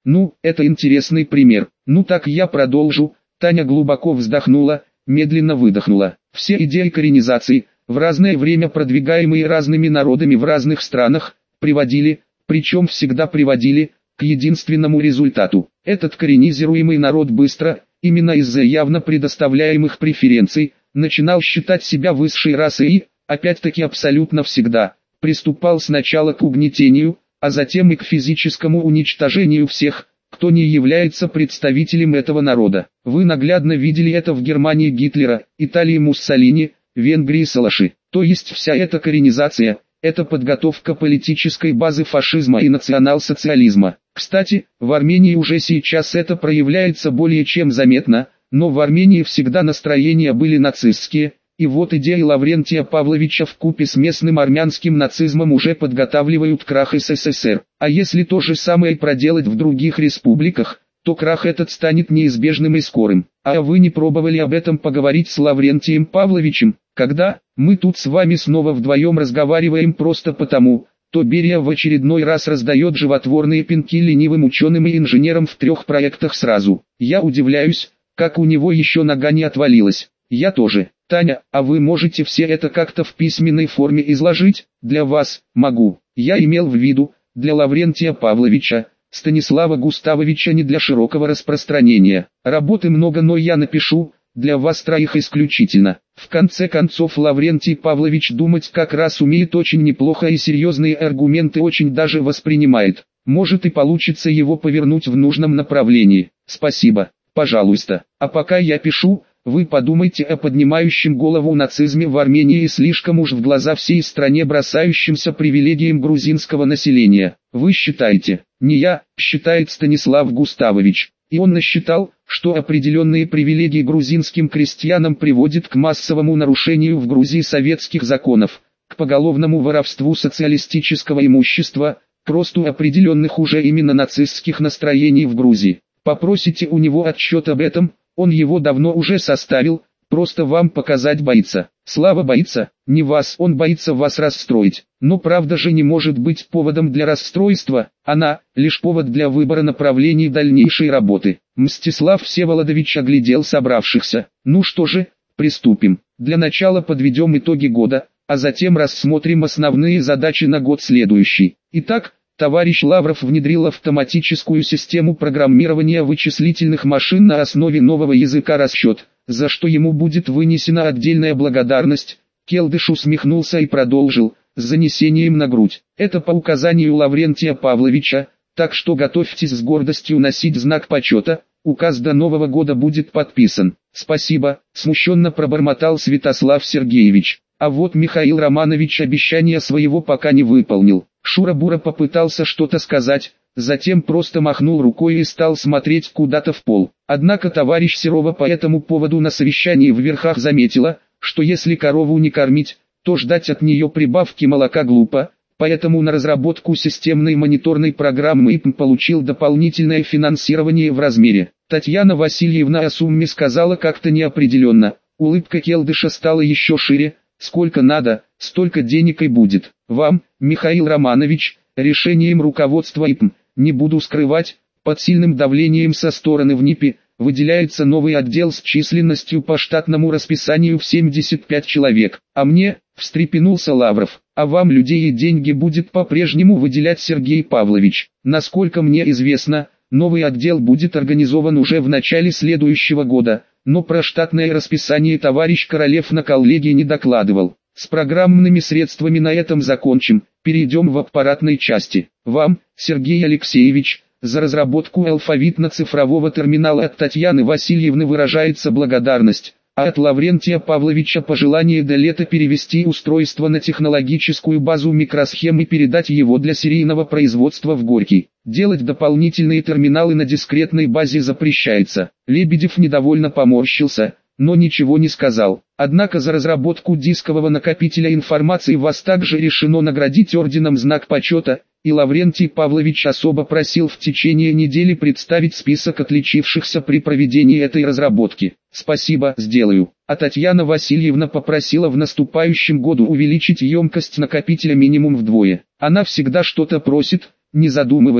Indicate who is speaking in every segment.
Speaker 1: Ну, это интересный пример. Ну так я продолжу. Таня глубоко вздохнула, медленно выдохнула. Все идеи коренизации, в разное время продвигаемые разными народами в разных странах, приводили, причем всегда приводили, к единственному результату. Этот коренизируемый народ быстро, именно из-за явно предоставляемых преференций, начинал считать себя высшей расой и, опять-таки абсолютно всегда, приступал сначала к угнетению, а затем и к физическому уничтожению всех, кто не является представителем этого народа. Вы наглядно видели это в Германии Гитлера, Италии Муссолини, Венгрии Салаши. То есть вся эта коренизация – это подготовка политической базы фашизма и национал-социализма. Кстати, в Армении уже сейчас это проявляется более чем заметно, но в Армении всегда настроения были нацистские, и вот идеи Лаврентия Павловича вкупе с местным армянским нацизмом уже подготавливают крах СССР. А если то же самое проделать в других республиках, то крах этот станет неизбежным и скорым. А вы не пробовали об этом поговорить с Лаврентием Павловичем? Когда мы тут с вами снова вдвоем разговариваем просто потому, то Берия в очередной раз раздает животворные пинки ленивым ученым и инженерам в 3 проектах сразу. Я удивляюсь, как у него еще нога не отвалилась. Я тоже. Таня, а вы можете все это как-то в письменной форме изложить? Для вас, могу. Я имел в виду, для Лаврентия Павловича, Станислава Густавовича не для широкого распространения. Работы много, но я напишу, для вас 3 исключительно. В конце концов Лаврентий Павлович думать как раз умеет очень неплохо и серьезные аргументы очень даже воспринимает. Может и получится его повернуть в нужном направлении. Спасибо, пожалуйста. А пока я пишу, вы подумайте о поднимающем голову нацизме в Армении и слишком уж в глаза всей стране бросающимся привилегиям грузинского населения. Вы считаете, не я, считает Станислав Густавович. И он насчитал, что определенные привилегии грузинским крестьянам приводят к массовому нарушению в Грузии советских законов, к поголовному воровству социалистического имущества, к росту определенных уже именно нацистских настроений в Грузии. Попросите у него отчет об этом, он его давно уже составил, просто вам показать боится. Слава боится, не вас, он боится вас расстроить. Но правда же не может быть поводом для расстройства, она – лишь повод для выбора направлений дальнейшей работы. Мстислав Всеволодович оглядел собравшихся. Ну что же, приступим. Для начала подведем итоги года, а затем рассмотрим основные задачи на год следующий. Итак, товарищ Лавров внедрил автоматическую систему программирования вычислительных машин на основе нового языка расчет, за что ему будет вынесена отдельная благодарность. Келдыш усмехнулся и продолжил, с занесением на грудь. Это по указанию Лаврентия Павловича, так что готовьтесь с гордостью носить знак почета, указ до Нового года будет подписан. Спасибо, смущенно пробормотал Святослав Сергеевич. А вот Михаил Романович обещания своего пока не выполнил. Шура-Бура попытался что-то сказать, затем просто махнул рукой и стал смотреть куда-то в пол. Однако товарищ Серова по этому поводу на совещании в верхах заметила, что если корову не кормить, то ждать от нее прибавки молока глупо, поэтому на разработку системной мониторной программы ИПМ получил дополнительное финансирование в размере. Татьяна Васильевна о сумме сказала как-то неопределенно, улыбка Келдыша стала еще шире. Сколько надо, столько денег и будет. Вам, Михаил Романович, решением руководства ИПМ, не буду скрывать, под сильным давлением со стороны ВНИПИ, выделяется новый отдел с численностью по штатному расписанию в 75 человек. А мне, встрепенулся Лавров, а вам людей и деньги будет по-прежнему выделять Сергей Павлович. Насколько мне известно, новый отдел будет организован уже в начале следующего года. Но про штатное расписание товарищ Королев на коллегии не докладывал. С программными средствами на этом закончим, перейдем в аппаратной части. Вам, Сергей Алексеевич, за разработку алфавитно-цифрового терминала от Татьяны Васильевны выражается благодарность, а от Лаврентия Павловича пожелание до лета перевести устройство на технологическую базу микросхем и передать его для серийного производства в Горький. Делать дополнительные терминалы на дискретной базе запрещается. Лебедев недовольно поморщился, но ничего не сказал. Однако за разработку дискового накопителя информации вас также решено наградить орденом Знак почета, и Лаврентий Павлович особо просил в течение недели представить список отличившихся при проведении этой разработки. Спасибо, сделаю. А Татьяна Васильевна попросила в наступающем году увеличить емкость накопителя минимум вдвое. Она всегда что-то просит, не задумываясь,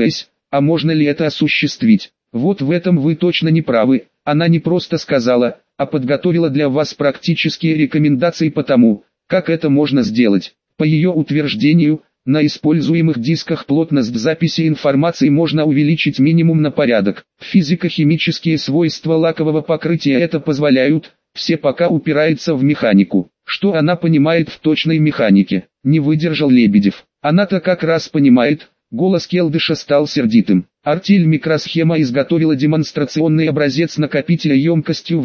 Speaker 1: А можно ли это осуществить? Вот в этом вы точно не правы. Она не просто сказала, а подготовила для вас практические рекомендации по тому, как это можно сделать. По ее утверждению, на используемых дисках плотность записи информации можно увеличить минимум на порядок. Физико-химические свойства лакового покрытия это позволяют, все пока упирается в механику. Что она понимает в точной механике? Не выдержал Лебедев. Она-то как раз понимает. Голос Келдыша стал сердитым. Артель микросхема изготовила демонстрационный образец накопителя емкостью в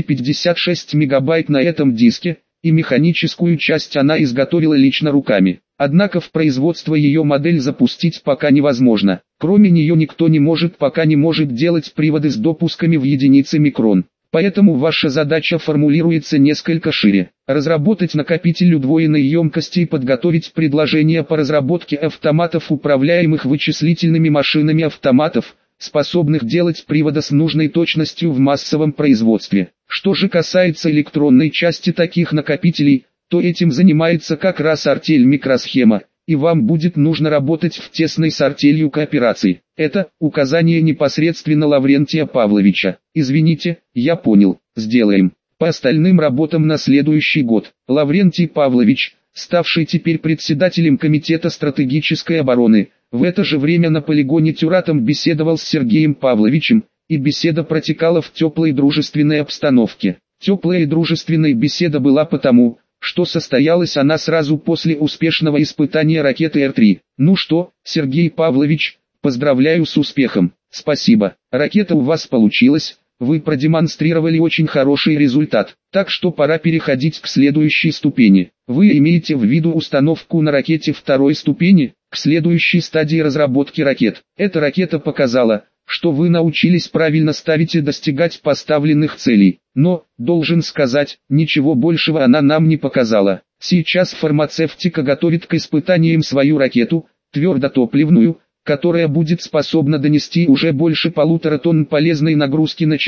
Speaker 1: 256 мегабайт на этом диске, и механическую часть она изготовила лично руками. Однако в производство ее модель запустить пока невозможно. Кроме нее никто пока не может делать приводы с допусками в единицы микрон. Поэтому ваша задача формулируется несколько шире. Разработать накопитель удвоенной емкости и подготовить предложение по разработке автоматов, управляемых вычислительными машинами автоматов, способных делать приводы с нужной точностью в массовом производстве. Что же касается электронной части таких накопителей, то этим занимается как раз артель микросхема, и вам будет нужно работать в тесной с артелью кооперации. Это указание непосредственно Лаврентия Павловича. Извините, я понял, сделаем. По остальным работам на следующий год. Лаврентий Павлович, ставший теперь председателем Комитета стратегической обороны, в это же время на полигоне Тюратом беседовал с Сергеем Павловичем, и беседа протекала в теплой дружественной обстановке. Теплая и дружественная беседа была потому, что состоялась она сразу после успешного испытания ракеты Р-3. Ну что, Сергей Павлович, поздравляю с успехом. Спасибо, ракета у вас получилась, вы продемонстрировали очень хороший результат, так что пора переходить к следующей ступени. Вы имеете в виду установку на ракете второй ступени, к следующей стадии разработки ракет. Эта ракета показала, что вы научились правильно ставить и достигать поставленных целей. Но, должен сказать, ничего большего она нам не показала. Сейчас фармацевтика готовит к испытаниям свою ракету, твердотопливную, которая будет способна донести уже больше 1,5 тонн полезной нагрузки на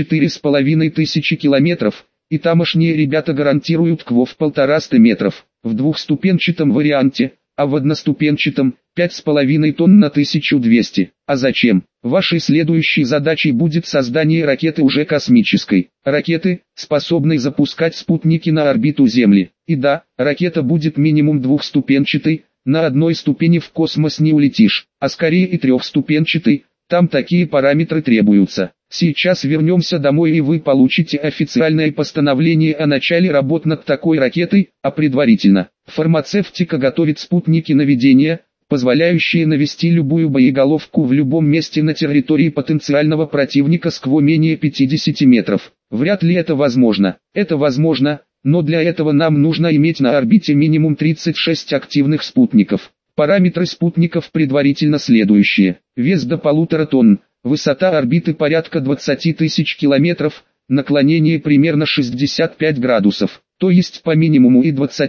Speaker 1: 4500 километров, и тамошние ребята гарантируют КВО в 150 метров, в двухступенчатом варианте, а в одноступенчатом – 5,5 тонн на 1200. А зачем? Вашей следующей задачей будет создание ракеты уже космической. Ракеты, способной запускать спутники на орбиту Земли. И да, ракета будет минимум двухступенчатой, на одной ступени в космос не улетишь, а скорее и трехступенчатой, там такие параметры требуются. Сейчас вернемся домой и вы получите официальное постановление о начале работ над такой ракетой, а предварительно, фармацевтика готовит спутники наведения, позволяющие навести любую боеголовку в любом месте на территории потенциального противника с КВО менее 50 метров. Вряд ли это возможно. Это возможно, но для этого нам нужно иметь на орбите минимум 36 активных спутников. Параметры спутников предварительно следующие. Вес до 1,5 тонн, высота орбиты порядка 20 тысяч километров, наклонение примерно 65 градусов. То есть по минимуму и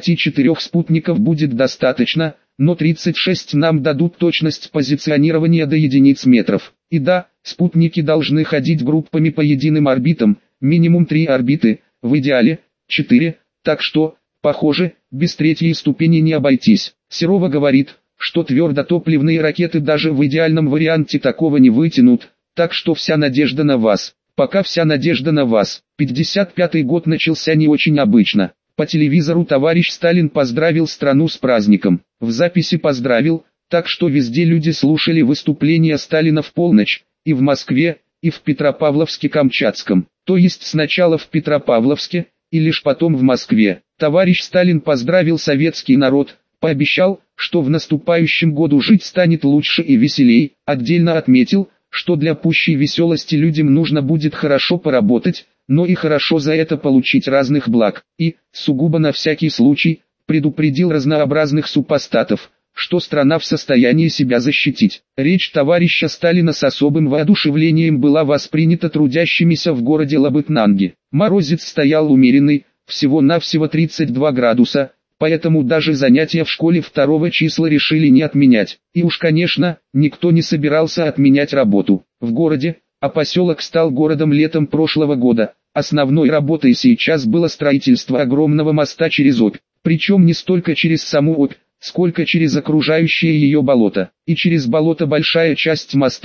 Speaker 1: 24 спутников будет достаточно, но 36 нам дадут точность позиционирования до единиц метров. И да, спутники должны ходить группами по единым орбитам, минимум 3 орбиты, в идеале 4, так что, похоже, без третьей ступени не обойтись. Серова говорит, что твердотопливные ракеты даже в идеальном варианте такого не вытянут, так что вся надежда на вас. Пока вся надежда на вас. 55-й год начался не очень обычно. По телевизору товарищ Сталин поздравил страну с праздником. В записи поздравил, так что везде люди слушали выступления Сталина в полночь, и в Москве, и в Петропавловске-Камчатском. То есть сначала в Петропавловске, и лишь потом в Москве. Товарищ Сталин поздравил советский народ, пообещал, что в наступающем году жить станет лучше и веселей, отдельно отметил, что для пущей веселости людям нужно будет хорошо поработать, но и хорошо за это получить разных благ, и, сугубо на всякий случай, предупредил разнообразных супостатов, что страна в состоянии себя защитить. Речь товарища Сталина с особым воодушевлением была воспринята трудящимися в городе Лабытнанги. Морозец стоял умеренный, всего-навсего 32 градуса, поэтому даже занятия в школе 2 числа решили не отменять. И уж конечно, никто не собирался отменять работу. В городе, а поселок стал городом летом прошлого года, основной работой сейчас было строительство огромного моста через Обь. Причем не столько через саму Обь, сколько через окружающее ее болото. И через болото большая часть моста,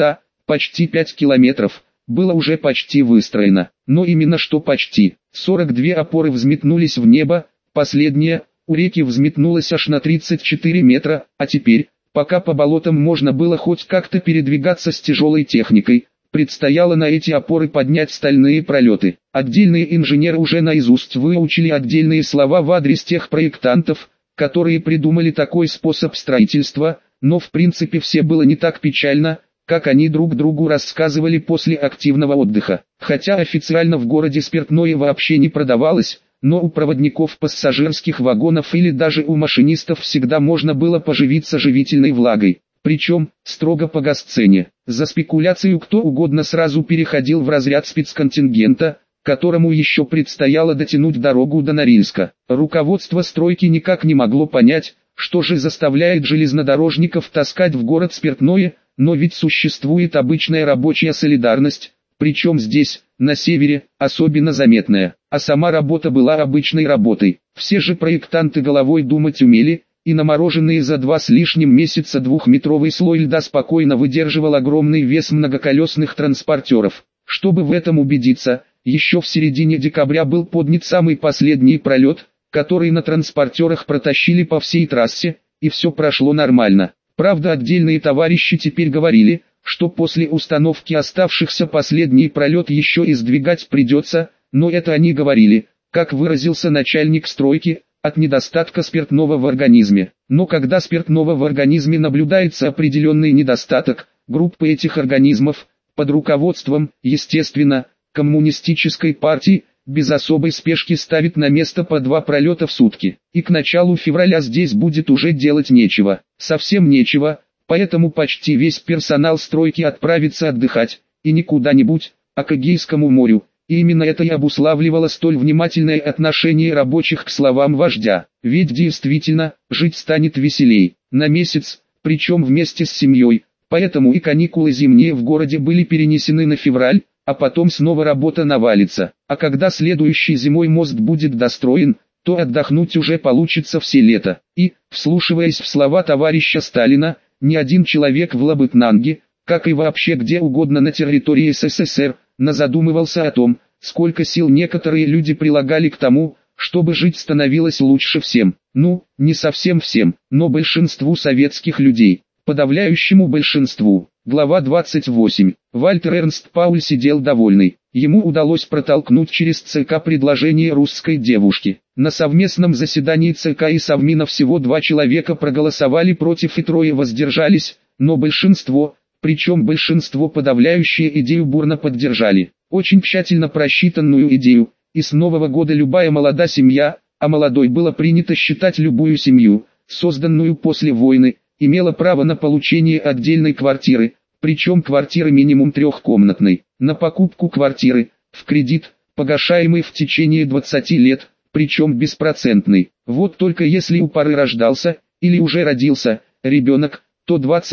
Speaker 1: почти 5 километров, было уже почти выстроено. Но именно что почти. 42 опоры взметнулись в небо, последняя, у реки взметнулась аж на 34 метра, а теперь, пока по болотам можно было хоть как-то передвигаться с тяжелой техникой, предстояло на эти опоры поднять стальные пролеты. Отдельные инженеры уже наизусть выучили отдельные слова в адрес тех проектантов, которые придумали такой способ строительства, но в принципе все было не так печально, как они друг другу рассказывали после активного отдыха. Хотя официально в городе спиртное вообще не продавалось, но у проводников пассажирских вагонов или даже у машинистов всегда можно было поживиться живительной влагой. Причем, строго по госцене. За спекуляцию кто угодно сразу переходил в разряд спецконтингента, которому еще предстояло дотянуть дорогу до Норильска. Руководство стройки никак не могло понять, что же заставляет железнодорожников таскать в город спиртное, но ведь существует обычная рабочая солидарность, причем здесь, на севере, особенно заметная. А сама работа была обычной работой. Все же проектанты головой думать умели, и намороженные за 2 с лишним месяца 2-метровый слой льда спокойно выдерживал огромный вес многоколесных транспортеров. Чтобы в этом убедиться, еще в середине декабря был поднят самый последний пролет, который на транспортерах протащили по всей трассе, и все прошло нормально. Правда, отдельные товарищи теперь говорили, что после установки оставшихся последний пролет еще и сдвигать придется, но это они говорили, как выразился начальник стройки, от недостатка спиртного в организме. Но когда спиртного в организме наблюдается определенный недостаток, группа этих организмов, под руководством, естественно, коммунистической партии, без особой спешки ставит на место по 2 пролета в сутки. И к началу февраля здесь будет уже делать нечего, совсем нечего, поэтому почти весь персонал стройки отправится отдыхать, и не куда-нибудь, а к Эгейскому морю. И именно это и обуславливало столь внимательное отношение рабочих к словам вождя. Ведь действительно, жить станет веселей. На месяц, причем вместе с семьей. Поэтому и каникулы зимние в городе были перенесены на февраль, а потом снова работа навалится. А когда следующей зимой мост будет достроен, то отдохнуть уже получится все лето. И, вслушиваясь в слова товарища Сталина, ни один человек в Лабытнанге, как и вообще где угодно на территории СССР, задумывался о том, сколько сил некоторые люди прилагали к тому, чтобы жить становилось лучше всем. Ну, не совсем всем, но большинству советских людей, подавляющему большинству. Глава 28. Вальтер Эрнст Пауль сидел довольный. Ему удалось протолкнуть через ЦК предложение русской девушки. На совместном заседании ЦК и Совмина всего 2 человека проголосовали против и 3 воздержались, но большинство, причем большинство подавляющее идею бурно поддержали. Очень тщательно просчитанную идею, и с Нового года любая молодая семья, а молодой было принято считать любую семью, созданную после войны, имела право на получение отдельной квартиры, причем квартиры минимум 3-комнатной, на покупку квартиры, в кредит, погашаемый в течение 20 лет, причем беспроцентный. Вот только если у пары рождался, или уже родился, ребенок, то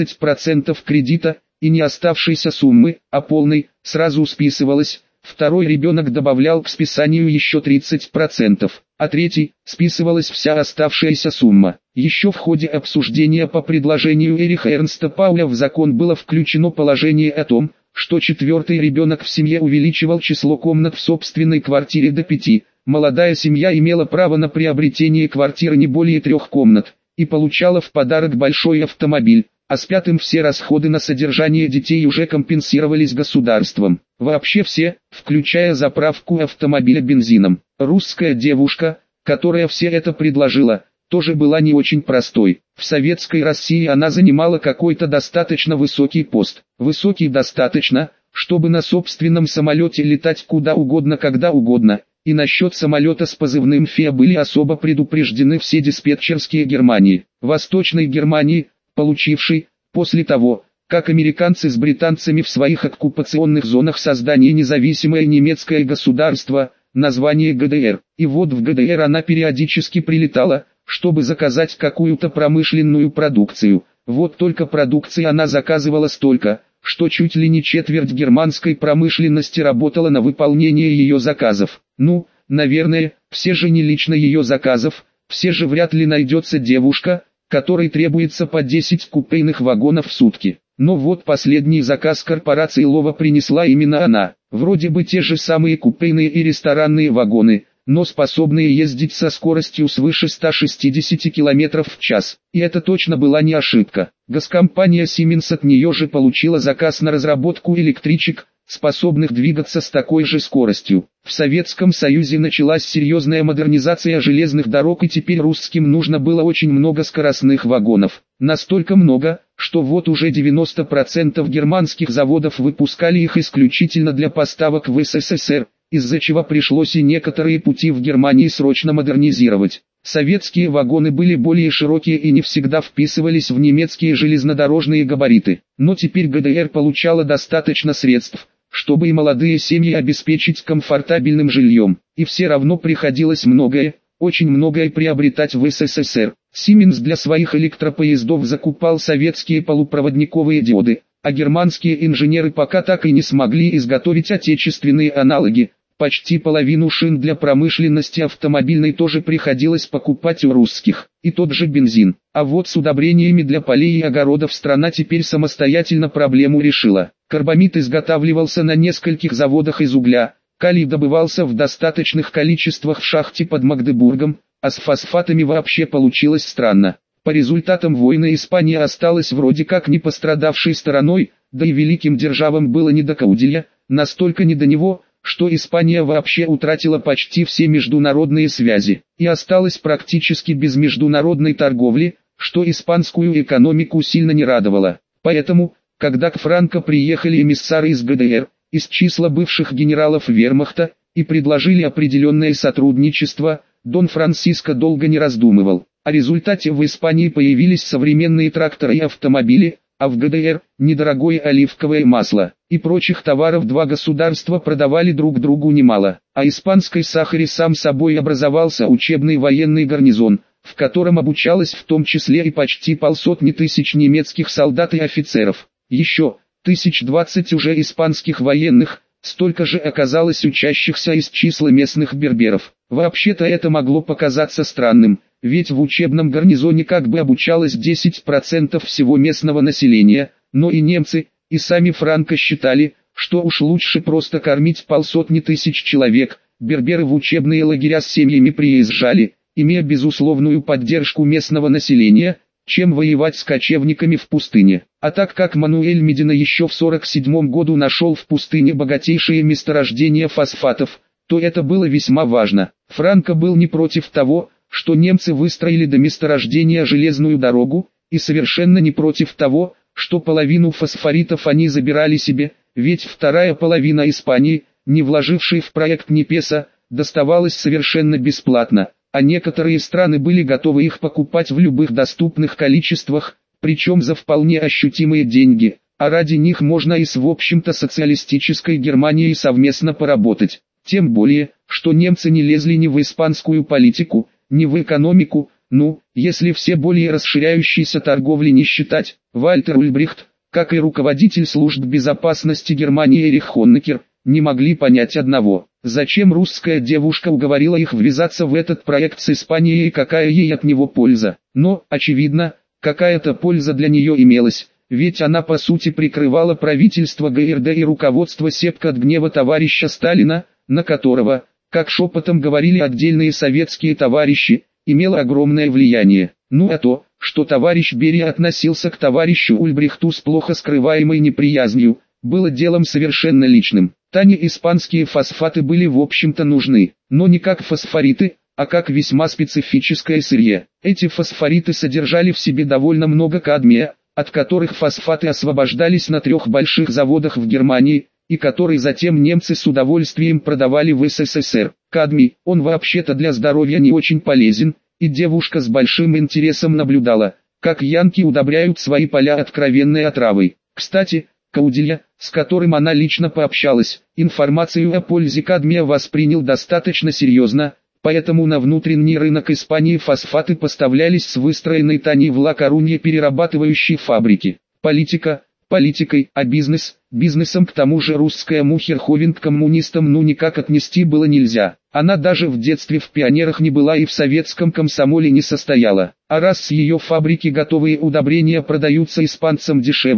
Speaker 1: 20% кредита, и не оставшейся суммы, а полной, сразу списывалось, второй ребенок добавлял к списанию еще 30%, а третий, списывалась вся оставшаяся сумма. Еще в ходе обсуждения по предложению Эриха Эрнста Пауля в закон было включено положение о том, что 4-й ребенок в семье увеличивал число комнат в собственной квартире до 5, молодая семья имела право на приобретение квартиры не более 3 комнат, и получала в подарок большой автомобиль, а с 5-м все расходы на содержание детей уже компенсировались государством. Вообще все, включая заправку автомобиля бензином. Русская девушка, которая все это предложила, тоже была не очень простой. В советской России она занимала какой-то достаточно высокий пост. Высокий достаточно, чтобы на собственном самолете летать куда угодно когда угодно. И насчет самолета с позывным ФИА были особо предупреждены все диспетчерские Германии. Восточной Германии, получившей, после того, как американцы с британцами в своих оккупационных зонах создали независимое немецкое государство, название ГДР. И вот в ГДР она периодически прилетала, чтобы заказать какую-то промышленную продукцию. Вот только продукции она заказывала столько, что чуть ли не четверть германской промышленности работала на выполнение ее заказов. Ну, наверное, все же не лично ее заказов, все же вряд ли найдется девушка, которой требуется по 10 купейных вагонов в сутки. Но вот последний заказ корпорации Лова принесла именно она. Вроде бы те же самые купейные и ресторанные вагоны, но способные ездить со скоростью свыше 160 км в час. И это точно была не ошибка. Госкомпания Siemens от нее же получила заказ на разработку электричек, способных двигаться с такой же скоростью. В Советском Союзе началась серьезная модернизация железных дорог, и теперь русским нужно было очень много скоростных вагонов. Настолько много, что вот уже 90% германских заводов выпускали их исключительно для поставок в СССР, из-за чего пришлось и некоторые пути в Германии срочно модернизировать. Советские вагоны были более широкие и не всегда вписывались в немецкие железнодорожные габариты. Но теперь ГДР получала достаточно средств, чтобы и молодые семьи обеспечить комфортабельным жильем. И все равно приходилось многое, очень многое приобретать в СССР. Siemens для своих электропоездов закупал советские полупроводниковые диоды, а германские инженеры пока так и не смогли изготовить отечественные аналоги. Почти половину шин для промышленности автомобильной тоже приходилось покупать у русских. И тот же бензин. А вот с удобрениями для полей и огородов страна теперь самостоятельно проблему решила. Карбамид изготавливался на нескольких заводах из угля, калий добывался в достаточных количествах в шахте под Магдебургом, а с фосфатами вообще получилось странно. По результатам войны Испания осталась вроде как не пострадавшей стороной, да и великим державам было не до Каудилья, настолько не до него, что Испания вообще утратила почти все международные связи и осталась практически без международной торговли, что испанскую экономику сильно не радовало. Поэтому, когда к Франко приехали эмиссары из ГДР, из числа бывших генералов вермахта, и предложили определенное сотрудничество, Дон Франциско долго не раздумывал. О результате в Испании появились современные тракторы и автомобили, а в ГДР – недорогое оливковое масло. И прочих товаров два государства продавали друг другу немало. А испанской сахаре сам собой образовался учебный военный гарнизон, в котором обучалось в том числе и почти 500 тысяч немецких солдат и офицеров. Еще 1020 уже испанских военных, столько же оказалось учащихся из числа местных берберов. Вообще-то это могло показаться странным, ведь в учебном гарнизоне как бы обучалось 10% всего местного населения, но и немцы, и сами Франко считали, что уж лучше просто кормить 500 тысяч человек. Берберы в учебные лагеря с семьями приезжали, имея безусловную поддержку местного населения, чем воевать с кочевниками в пустыне. А так как Мануэль Медина еще в 1947 году нашел в пустыне богатейшие месторождения фосфатов, то это было весьма важно. Франко был не против того, что немцы выстроили до месторождения железную дорогу, и совершенно не против того, что половину фосфоритов они забирали себе, ведь вторая половина Испании, не вложившей в проект ни песо, доставалась совершенно бесплатно, а некоторые страны были готовы их покупать в любых доступных количествах, причем за вполне ощутимые деньги, а ради них можно и с в общем-то социалистической Германией совместно поработать. Тем более, что немцы не лезли ни в испанскую политику, ни в экономику, если все более расширяющиеся торговли не считать. Вальтер Ульбрихт, как и руководитель служб безопасности Германии Эрих Хонекер, не могли понять одного: зачем русская девушка уговорила их ввязаться в этот проект с Испанией и какая ей от него польза. Но, очевидно, какая-то польза для нее имелась, ведь она по сути прикрывала правительство ГРД и руководство СЕПК от гнева товарища Сталина, на которого, как шепотом говорили отдельные советские товарищи, имело огромное влияние. А то, что товарищ Берия относился к товарищу Ульбрихту с плохо скрываемой неприязнью, было делом совершенно личным. Тане испанские фосфаты были в общем-то нужны, но не как фосфориты, а как весьма специфическое сырье. Эти фосфориты содержали в себе довольно много кадмия, от которых фосфаты освобождались на 3 больших заводах в Германии, и который затем немцы с удовольствием продавали в СССР. Кадмий, он вообще-то для здоровья не очень полезен, и девушка с большим интересом наблюдала, как янки удобряют свои поля откровенной отравой. Кстати, Каудилья, с которым она лично пообщалась, информацию о пользе кадмия воспринял достаточно серьезно, поэтому на внутренний рынок Испании фосфаты поставлялись с выстроенной Таней в Ла-Корунье перерабатывающей фабрики. Политика политикой, а бизнесом. К тому же русская Мухерховен к коммунистам никак отнести было нельзя. Она даже в детстве в пионерах не была и в советском комсомоле не состояла. А раз с ее фабрики готовые удобрения продаются испанцам дешевле,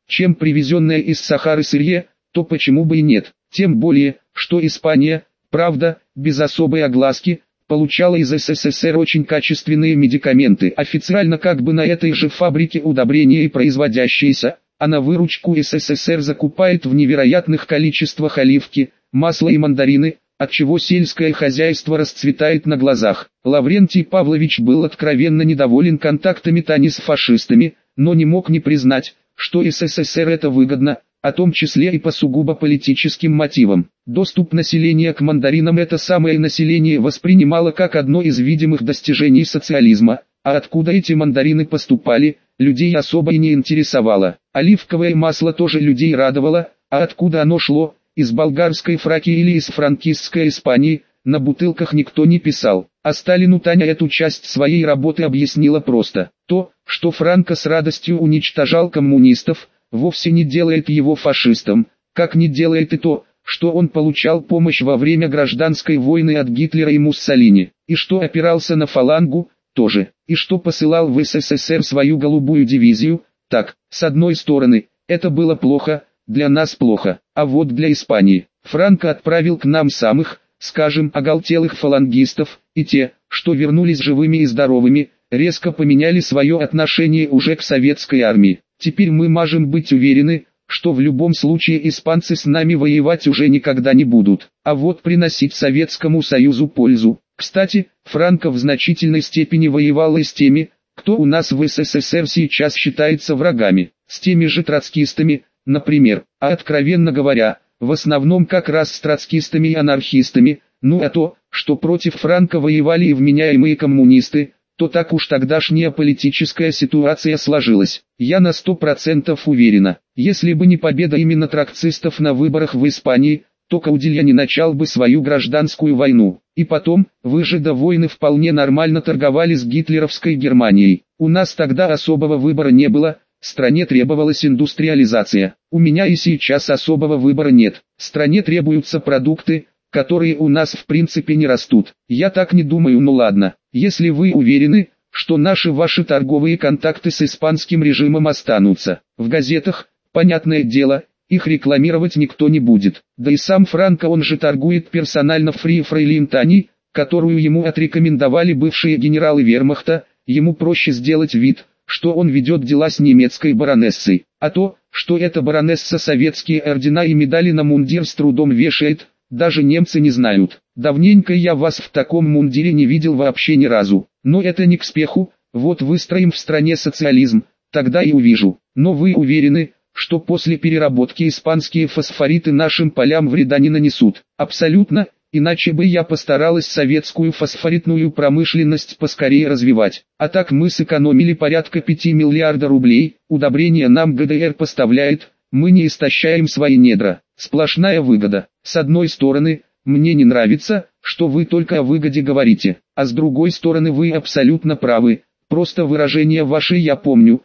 Speaker 1: чем привезенное из Сахары сырье, то почему бы и нет. Тем более, что Испания, правда, без особой огласки, получала из СССР очень качественные медикаменты, официально как бы на этой же фабрике удобрения и производящиеся, а на выручку СССР закупает в невероятных количествах оливки, масло и мандарины, отчего сельское хозяйство расцветает на глазах. Лаврентий Павлович был откровенно недоволен контактами Тани с фашистами, но не мог не признать, что СССР это выгодно, о том числе и по сугубо политическим мотивам. Доступ населения к мандаринам это самое население воспринимало как одно из видимых достижений социализма, а откуда эти мандарины поступали, людей особо и не интересовало. Оливковое масло тоже людей радовало, а откуда оно шло, из болгарской Фракии или из франкистской Испании, на бутылках никто не писал. А Сталину Таня эту часть своей работы объяснила просто. То, что Франко с радостью уничтожал коммунистов, вовсе не делает его фашистом, как не делает и то, что он получал помощь во время гражданской войны от Гитлера и Муссолини, и что опирался на фалангу, тоже, и что посылал в СССР свою голубую дивизию. Так, с одной стороны, это было плохо, для нас плохо, а вот для Испании. Франко отправил к нам самых, скажем, оголтелых фалангистов, и те, что вернулись живыми и здоровыми, резко поменяли свое отношение уже к советской армии. Теперь мы можем быть уверены, что в любом случае испанцы с нами воевать уже никогда не будут, а вот приносить Советскому Союзу пользу. Кстати, Франко в значительной степени воевал и с теми, кто у нас в СССР сейчас считается врагами, с теми же троцкистами, например, а откровенно говоря, в основном как раз с троцкистами и анархистами, ну а то, что против Франко воевали и вменяемые коммунисты, то так уж тогдашняя политическая ситуация сложилась. Я на 100% уверена, если бы не победа именно троцкистов на выборах в Испании, то Каудилья не начал бы свою гражданскую войну. И потом, вы же до войны вполне нормально торговали с гитлеровской Германией. У нас тогда особого выбора не было, стране требовалась индустриализация. У меня и сейчас особого выбора нет. Стране требуются продукты, которые у нас в принципе не растут. Я так не думаю, ну ладно. Если вы уверены, что ваши торговые контакты с испанским режимом останутся в газетах, понятное дело, их рекламировать никто не будет. Да и сам Франко, он же торгует персонально Фри Фрейлин Тани, которую ему отрекомендовали бывшие генералы вермахта. Ему проще сделать вид, что он ведет дела с немецкой баронессой. А то, что эта баронесса советские ордена и медали на мундир с трудом вешает, даже немцы не знают. Давненько я вас в таком мундире не видел вообще ни разу. Но это не к спеху, вот выстроим в стране социализм, тогда и увижу. Но вы уверены, что после переработки испанские фосфориты нашим полям вреда не нанесут? Абсолютно, иначе бы я постаралась советскую фосфоритную промышленность поскорее развивать. А так мы сэкономили порядка 5 миллиардов рублей, удобрения нам ГДР поставляет, мы не истощаем свои недра. Сплошная выгода. С одной стороны, мне не нравится, что вы только о выгоде говорите, а с другой стороны вы абсолютно правы, просто выражения ваши я помню,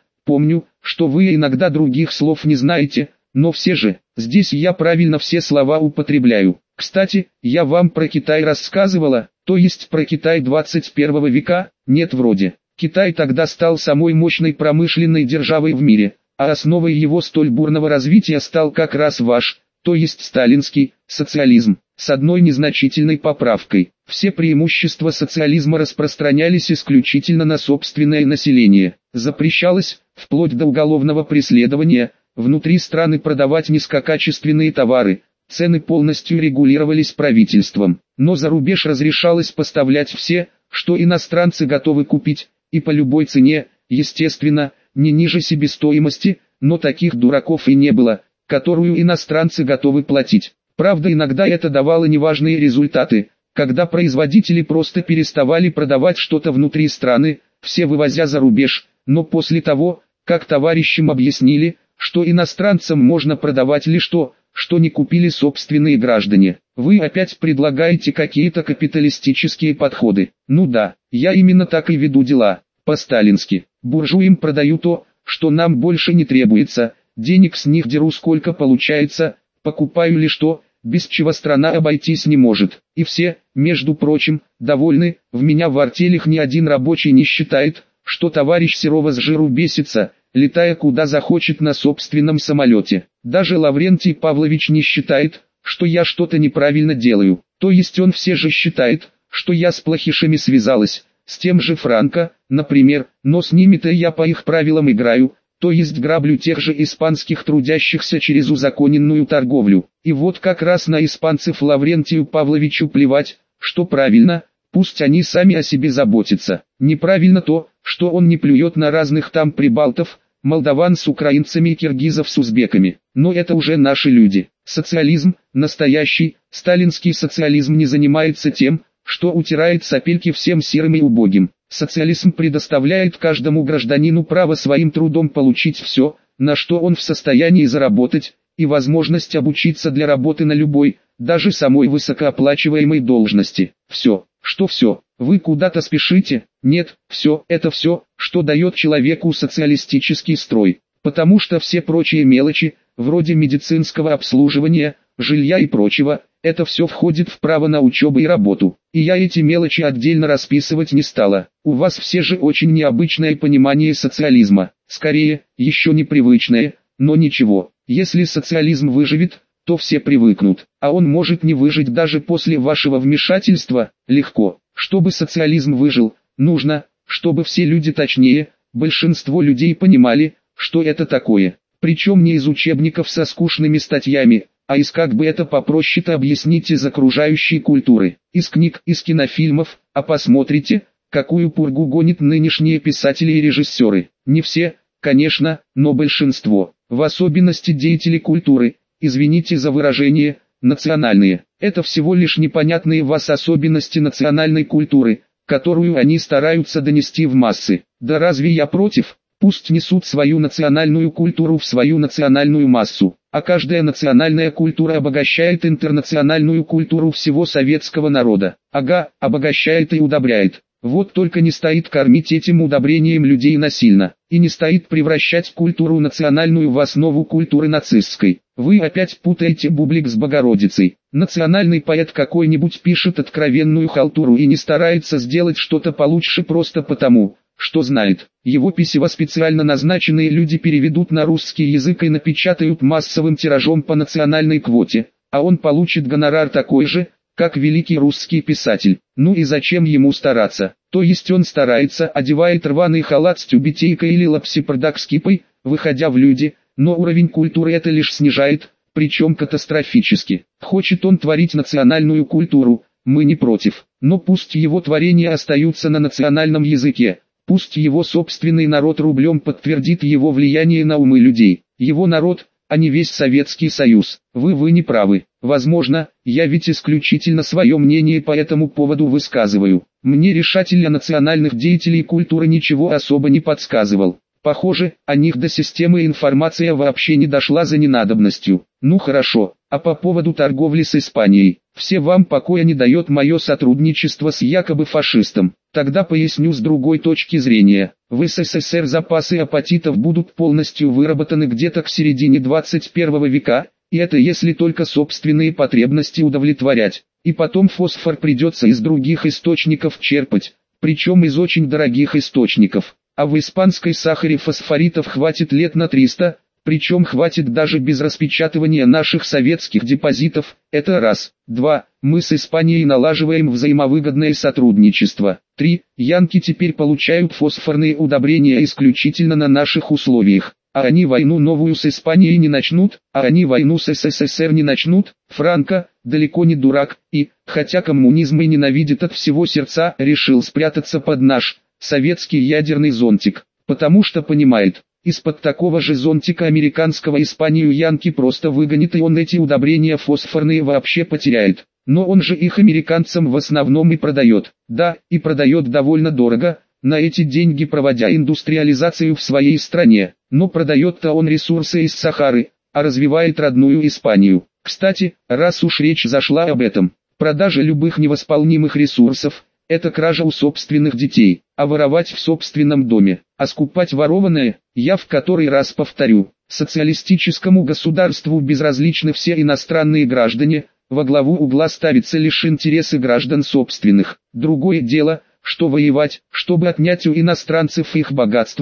Speaker 1: что вы иногда других слов не знаете, но все же, здесь я правильно все слова употребляю. Кстати, я вам про Китай рассказывала, то есть про Китай 21 века, нет вроде. Китай тогда стал самой мощной промышленной державой в мире, а основой его столь бурного развития стал как раз ваш, то есть сталинский, социализм, с одной незначительной поправкой. Все преимущества социализма распространялись исключительно на собственное население. Запрещалось, вплоть до уголовного преследования, внутри страны продавать низкокачественные товары, цены полностью регулировались правительством. Но за рубеж разрешалось поставлять все, что иностранцы готовы купить, и по любой цене, естественно, не ниже себестоимости, но таких дураков и не было, которую иностранцы готовы платить. Правда, иногда это давало неважные результаты, когда производители просто переставали продавать что-то внутри страны, все вывозя за рубеж, но после того, как товарищам объяснили, что иностранцам можно продавать лишь то, что не купили собственные граждане. Вы опять предлагаете какие-то капиталистические подходы. Ну да, я именно так и веду дела, по-сталински. Буржуям продаю то, что нам больше не требуется, денег с них деру сколько получается, покупаю лишь то, без чего страна обойтись не может. И все, между прочим, довольны, в меня в артелях ни один рабочий не считает, что товарищ Серова с жиру бесится, летая куда захочет на собственном самолете. Даже Лаврентий Павлович не считает, что я что-то неправильно делаю. То есть он все же считает, что я с плохишами связалась, с тем же Франко, например, но с ними-то я по их правилам играю, то есть граблю тех же испанских трудящихся через узаконенную торговлю. И вот как раз на испанцев Лаврентию Павловичу плевать, что правильно, пусть они сами о себе заботятся. Неправильно то, что он не плюет на разных там прибалтов, молдаван с украинцами и киргизов с узбеками. Но это уже наши люди. Социализм, настоящий, сталинский социализм не занимается тем, что утирает сопельки всем серым и убогим. Социализм предоставляет каждому гражданину право своим трудом получить все, на что он в состоянии заработать, и возможность обучиться для работы на любой, даже самой высокооплачиваемой должности. Все, что все, вы куда-то спешите? Нет, все, это все, что дает человеку социалистический строй. Потому что все прочие мелочи, вроде медицинского обслуживания, жилья и прочего, это все входит в право на учебу и работу. И я эти мелочи отдельно расписывать не стала. У вас все же очень необычное понимание социализма. Скорее, еще непривычное, но ничего. Если социализм выживет, то все привыкнут. А он может не выжить даже после вашего вмешательства. Легко. Чтобы социализм выжил, нужно, чтобы все люди, точнее, большинство людей понимали, что это такое. Причем не из учебников со скучными статьями, а из, как бы это попроще-то объяснить, из окружающей культуры, из книг, из кинофильмов. А посмотрите, какую пургу гонят нынешние писатели и режиссеры. Не все, конечно, но большинство, в особенности деятели культуры, извините за выражение, национальные. Это всего лишь непонятные вас особенности национальной культуры, которую они стараются донести в массы. Да разве я против? Пусть несут свою национальную культуру в свою национальную массу, а каждая национальная культура обогащает интернациональную культуру всего советского народа. Ага, обогащает и удобряет. Вот только не стоит кормить этим удобрением людей насильно, и не стоит превращать культуру национальную в основу культуры нацистской. Вы опять путаете бублик с Богородицей. Национальный поэт какой-нибудь пишет откровенную халтуру и не старается сделать что-то получше просто потому, что знает. Его письма специально назначенные люди переведут на русский язык и напечатают массовым тиражом по национальной квоте, а он получит гонорар такой же, как великий русский писатель. Ну и зачем ему стараться? То есть он старается, одевает рваный халат с тюбетейкой или лапсипродакскипой, выходя в люди, но уровень культуры это лишь снижает, причем катастрофически. Хочет он творить национальную культуру, мы не против, но пусть его творения остаются на национальном языке. Пусть его собственный народ рублем подтвердит его влияние на умы людей. Его народ, а не весь Советский Союз. Вы не правы. Возможно, я ведь исключительно свое мнение по этому поводу высказываю. Мне решатель национальных деятелей культуры ничего особо не подсказывал. Похоже, о них до системы информация вообще не дошла за ненадобностью. Ну хорошо, а по поводу торговли с Испанией. Все вам покоя не дает мое сотрудничество с якобы фашистом. Тогда поясню с другой точки зрения. В СССР запасы апатитов будут полностью выработаны где-то к середине 21 века, и это если только собственные потребности удовлетворять. И потом фосфор придется из других источников черпать, причем из очень дорогих источников. А в испанской сахаре фосфоритов хватит лет на 300, причем хватит даже без распечатывания наших советских депозитов. Это раз. 2. Мы с Испанией налаживаем взаимовыгодное сотрудничество. 3. Янки теперь получают фосфорные удобрения исключительно на наших условиях. А они войну новую с Испанией не начнут, а они войну с СССР не начнут. Франко, далеко не дурак, и, хотя коммунизм и ненавидит от всего сердца, решил спрятаться под наш советский ядерный зонтик, потому что понимает, из-под такого же зонтика американского Испанию янки просто выгонит, и он эти удобрения фосфорные вообще потеряет. Но он же их американцам в основном и продает. Да, и продает довольно дорого, на эти деньги проводя индустриализацию в своей стране. Но продает-то он ресурсы из Сахары, а развивает родную Испанию. Кстати, раз уж речь зашла об этом, продажа любых невосполнимых ресурсов – это кража у собственных детей, а воровать в собственном доме, а скупать ворованное, я в который раз повторю, социалистическому государству безразличны все иностранные граждане, во главу угла ставятся лишь интересы граждан собственных. Другое дело, что воевать, чтобы отнять у иностранцев их богатство,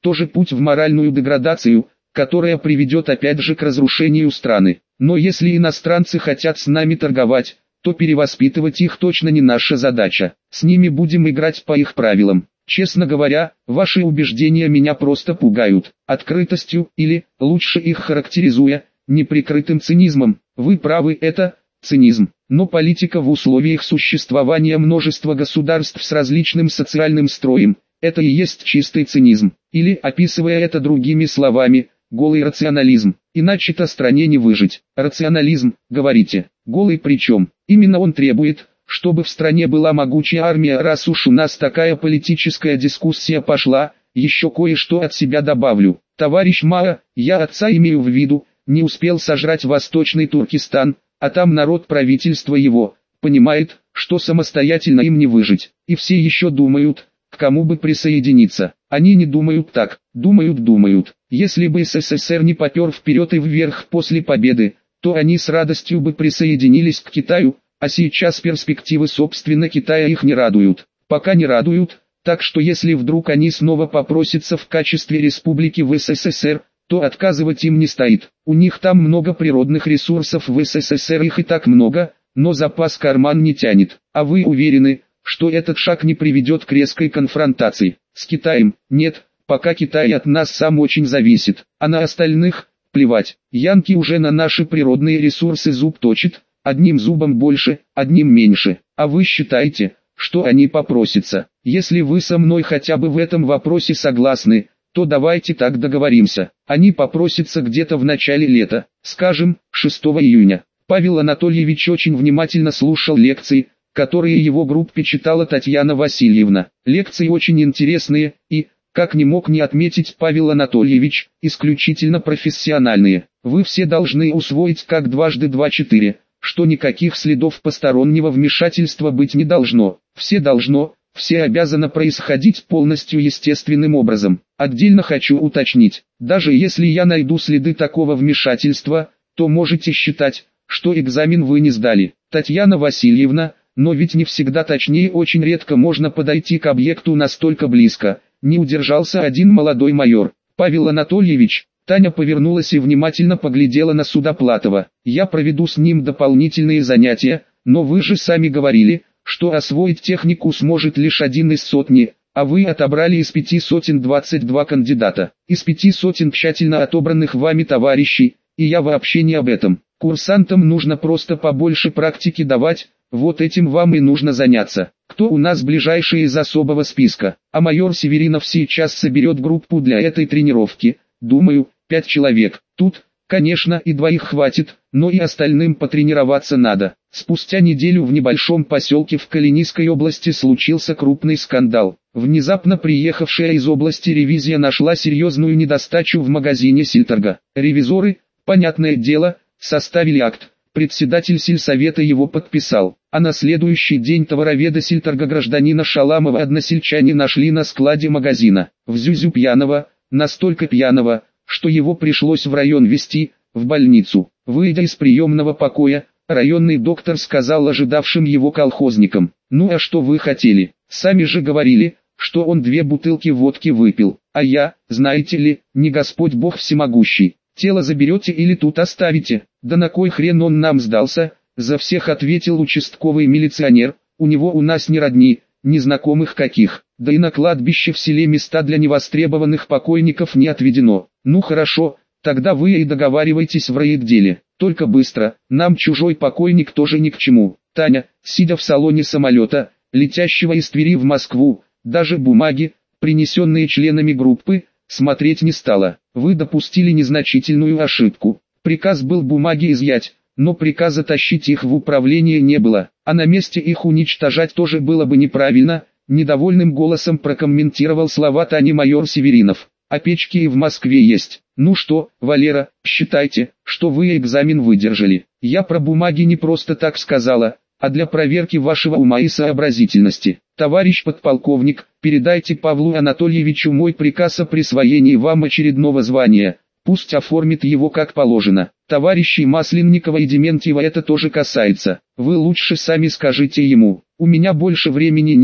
Speaker 1: тоже путь в моральную деградацию, которая приведет опять же к разрушению страны. Но если иностранцы хотят с нами торговать, то перевоспитывать их точно не наша задача. С ними будем играть по их правилам. Честно говоря, ваши убеждения меня просто пугают. Открытостью, или, лучше их характеризуя, неприкрытым цинизмом. Вы правы, это цинизм. Но политика в условиях существования множества государств с различным социальным строем, это и есть чистый цинизм. Или, описывая это другими словами, голый рационализм. Иначе-то стране не выжить. Рационализм, говорите, голый причем? Именно он требует, чтобы в стране была могучая армия. Раз уж у нас такая политическая дискуссия пошла, еще кое-что от себя добавлю. Товарищ Маа, я отца имею в виду, не успел сожрать Восточный Туркестан, а там народ правительства его, понимает, что самостоятельно им не выжить. И все еще думают, к кому бы присоединиться. Они не думают так, думают. Если бы СССР не попер вперед и вверх после победы, то они с радостью бы присоединились к Китаю, а сейчас перспективы собственно Китая их не радуют. Пока не радуют, так что если вдруг они снова попросятся в качестве республики в СССР, то отказывать им не стоит. У них там много природных ресурсов, в СССР их и так много, но запас карман не тянет. А вы уверены, что этот шаг не приведет к резкой конфронтации с Китаем? Нет, пока Китай от нас сам очень зависит, а на остальных плевать. Янки уже на наши природные ресурсы зуб точат, одним зубом больше, одним меньше. А вы считаете, что они попросятся? Если вы со мной хотя бы в этом вопросе согласны, то давайте так договоримся. Они попросятся где-то в начале лета, скажем, 6 июня. Павел Анатольевич очень внимательно слушал лекции, которые его группе читала Татьяна Васильевна. Лекции очень интересные и, как не мог не отметить Павел Анатольевич, исключительно профессиональные. Вы все должны усвоить как дважды два 4, что никаких следов постороннего вмешательства быть не должно. Все обязано происходить полностью естественным образом. Отдельно хочу уточнить, даже если я найду следы такого вмешательства, то можете считать, что экзамен вы не сдали. Татьяна Васильевна, но ведь не всегда, точнее очень редко можно подойти к объекту настолько близко. Не удержался один молодой майор. Павел Анатольевич, Таня повернулась и внимательно поглядела на Судоплатова. Я проведу с ним дополнительные занятия, но вы же сами говорили, что освоить технику сможет лишь один из сотни, а вы отобрали из 5 сотен 22 кандидата. Из 5 сотен тщательно отобранных вами товарищей, и я вообще не об этом. Курсантам нужно просто побольше практики давать, вот этим вам и нужно заняться. Кто у нас ближайший из особого списка? А майор Северинов сейчас соберет группу для этой тренировки, думаю, 5 человек. Тут, конечно, и 2 хватит, но и остальным потренироваться надо. Спустя неделю в небольшом поселке в Калининской области случился крупный скандал. Внезапно приехавшая из области ревизия нашла серьезную недостачу в магазине Сильторга. Ревизоры, понятное дело, составили акт. Председатель сельсовета его подписал, а на следующий день товароведа Сильторга гражданина Шаламова односельчане нашли на складе магазина. В Зюзю пьяного, настолько пьяного, что его пришлось в район везти, в больницу. Выйдя из приемного покоя, районный доктор сказал ожидавшим его колхозникам: «Ну а что вы хотели? Сами же говорили, что он 2 бутылки водки выпил, а я, знаете ли, не Господь Бог всемогущий. Тело заберете или тут оставите?» «Да на кой хрен он нам сдался?» — за всех ответил участковый милиционер. «У него у нас ни родни, ни знакомых каких, да и на кладбище в селе места для невостребованных покойников не отведено». «Ну хорошо, тогда вы и договаривайтесь в райотделе, только быстро, нам чужой покойник тоже ни к чему». Таня, сидя в салоне самолета, летящего из Твери в Москву, даже бумаги, принесенные членами группы, смотреть не стала. Вы допустили незначительную ошибку. Приказ был бумаги изъять, но приказа тащить их в управление не было, а на месте их уничтожать тоже было бы неправильно, недовольным голосом прокомментировал слова Тани майор Северинов. «А печки и в Москве есть. Ну что, Валера, считайте, что вы экзамен выдержали. Я про бумаги не просто так сказала, а для проверки вашего ума и сообразительности. Товарищ подполковник, передайте Павлу Анатольевичу мой приказ о присвоении вам очередного звания. Пусть оформит его как положено. Товарищей Масленникова и Дементьева это тоже касается. Вы лучше сами скажите ему. У меня больше времени нет,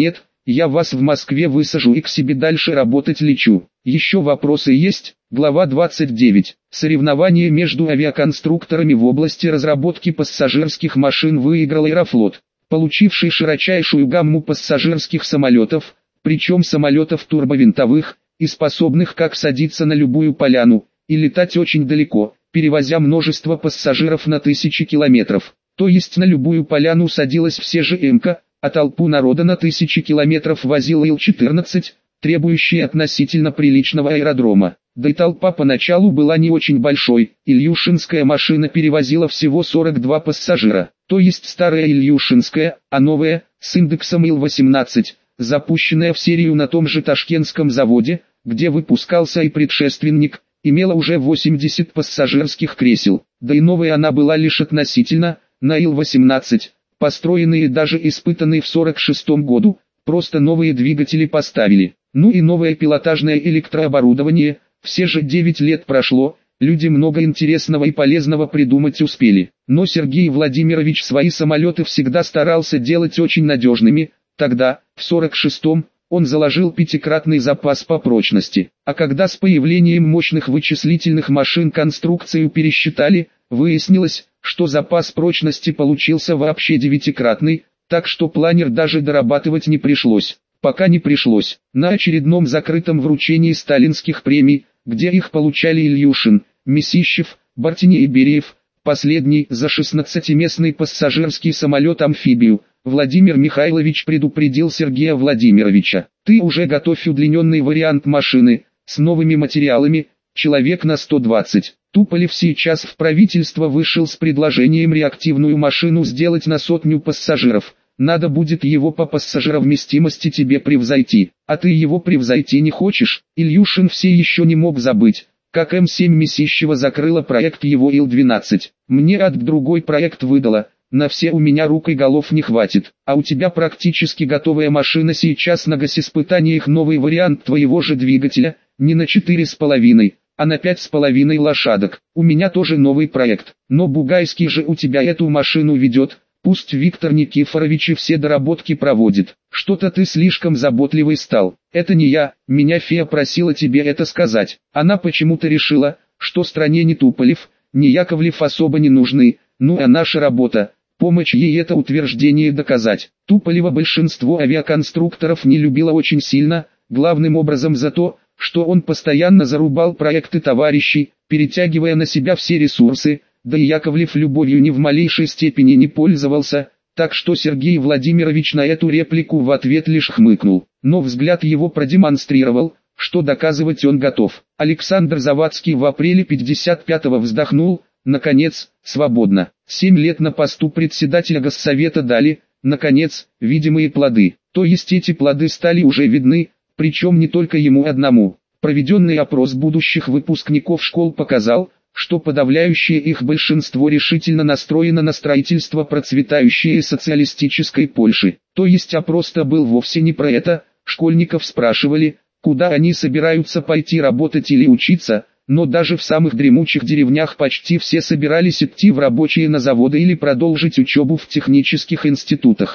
Speaker 1: я вас в Москве высажу и к себе дальше работать лечу. Еще вопросы есть? Глава 29. Соревнования между авиаконструкторами в области разработки пассажирских машин выиграл Аэрофлот, получивший широчайшую гамму пассажирских самолетов, причем самолетов турбовинтовых, и способных как садиться на любую поляну, и летать очень далеко, перевозя множество пассажиров на тысячи километров. То есть на любую поляну садилась все же МК, а толпу народа на тысячи километров возила Ил-14, требующий относительно приличного аэродрома. Да и толпа поначалу была не очень большой, Ильюшинская машина перевозила всего 42 пассажира, то есть старая Ильюшинская, а новая, с индексом Ил-18, запущенная в серию на том же ташкентском заводе, где выпускался и предшественник, имела уже 80 пассажирских кресел, да и новая она была лишь относительно, на Ил-18, построенные и даже испытанные в 1946 году, просто новые двигатели поставили. Ну и новое пилотажное электрооборудование, все же 9 лет прошло, люди много интересного и полезного придумать успели. Но Сергей Владимирович свои самолеты всегда старался делать очень надежными, тогда, в 1946-м, он заложил 5-кратный запас по прочности. А когда с появлением мощных вычислительных машин конструкцию пересчитали, выяснилось, что запас прочности получился вообще 9-кратный, так что планер даже дорабатывать не пришлось. Пока не пришлось. На очередном закрытом вручении сталинских премий, где их получали Ильюшин, Месищев, Бартини и Бериев, последний за 16-местный пассажирский самолет-амфибию, Владимир Михайлович предупредил Сергея Владимировича: «Ты уже готовь удлиненный вариант машины, с новыми материалами, человек на 120. Туполев сейчас в правительство вышел с предложением реактивную машину сделать на 100 пассажиров. Надо будет его по пассажировместимости тебе превзойти, а ты его превзойти не хочешь». Ильюшин все еще не мог забыть, как М7 Месищева закрыла проект его Ил-12. «Мне от другой проект выдала, на все у меня рук и голов не хватит, а у тебя практически готовая машина сейчас на госиспытаниях, новый вариант твоего же двигателя, не на 4,5, а на 5,5 лошадок. У меня тоже новый проект, но Бугайский же у тебя эту машину ведет. Пусть Виктор Никифорович и все доработки проводит. Что-то ты слишком заботливый стал. Это не я, меня фея просила тебе это сказать. Она почему-то решила, что стране ни Туполев, ни Яковлев особо не нужны, ну а наша работа, помочь ей это утверждение доказать». Туполева большинство авиаконструкторов не любило очень сильно, главным образом за то, что он постоянно зарубал проекты товарищей, перетягивая на себя все ресурсы, да и Яковлев любовью ни в малейшей степени не пользовался, так что Сергей Владимирович на эту реплику в ответ лишь хмыкнул, но взгляд его продемонстрировал, что доказывать он готов. Александр Завадский в апреле 55-го вздохнул: наконец, свободно. 7 лет на посту председателя Госсовета дали, наконец, видимые плоды. То есть эти плоды стали уже видны, причем не только ему одному. Проведенный опрос будущих выпускников школ показал, что подавляющее их большинство решительно настроено на строительство процветающей социалистической Польши. То есть опрос-то был вовсе не про это, школьников спрашивали, куда они собираются пойти работать или учиться, но даже в самых дремучих деревнях почти все собирались идти в рабочие на заводы или продолжить учебу в технических институтах.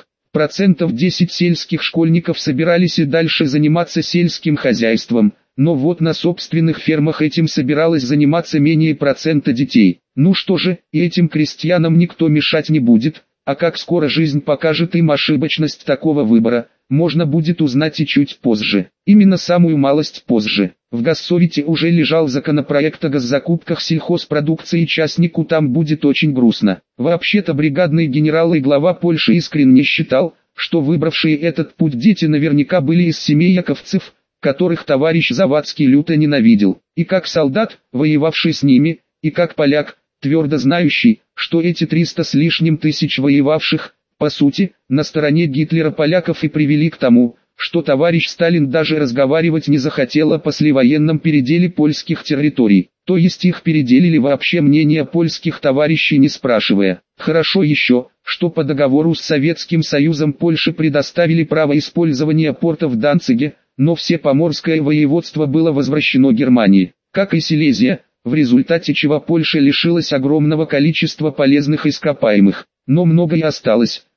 Speaker 1: 10% сельских школьников собирались и дальше заниматься сельским хозяйством, но вот на собственных фермах этим собиралось заниматься менее процента детей. Ну что же, и этим крестьянам никто мешать не будет, а как скоро жизнь покажет им ошибочность такого выбора, можно будет узнать и чуть позже. Именно самую малость позже. В Госсовете уже лежал законопроект о госзакупках сельхозпродукции, частнику там будет очень грустно. Вообще-то бригадный генерал и глава Польши искренне считал, что выбравшие этот путь дети наверняка были из семей яковцев, которых товарищ Завадский люто ненавидел, и как солдат, воевавший с ними, и как поляк, твердо знающий, что эти 300 с лишним тысяч воевавших, по сути, на стороне Гитлера поляков и привели к тому, что товарищ Сталин даже разговаривать не захотел о послевоенном переделе польских территорий, то есть их переделили вообще мнение польских товарищей не спрашивая. Хорошо еще, что по договору с Советским Союзом Польше предоставили право использования порта в Данциге, но все Поморское воеводство было возвращено Германии, как и Силезия, в результате чего Польша лишилась огромного количества полезных ископаемых. Но многое осталось,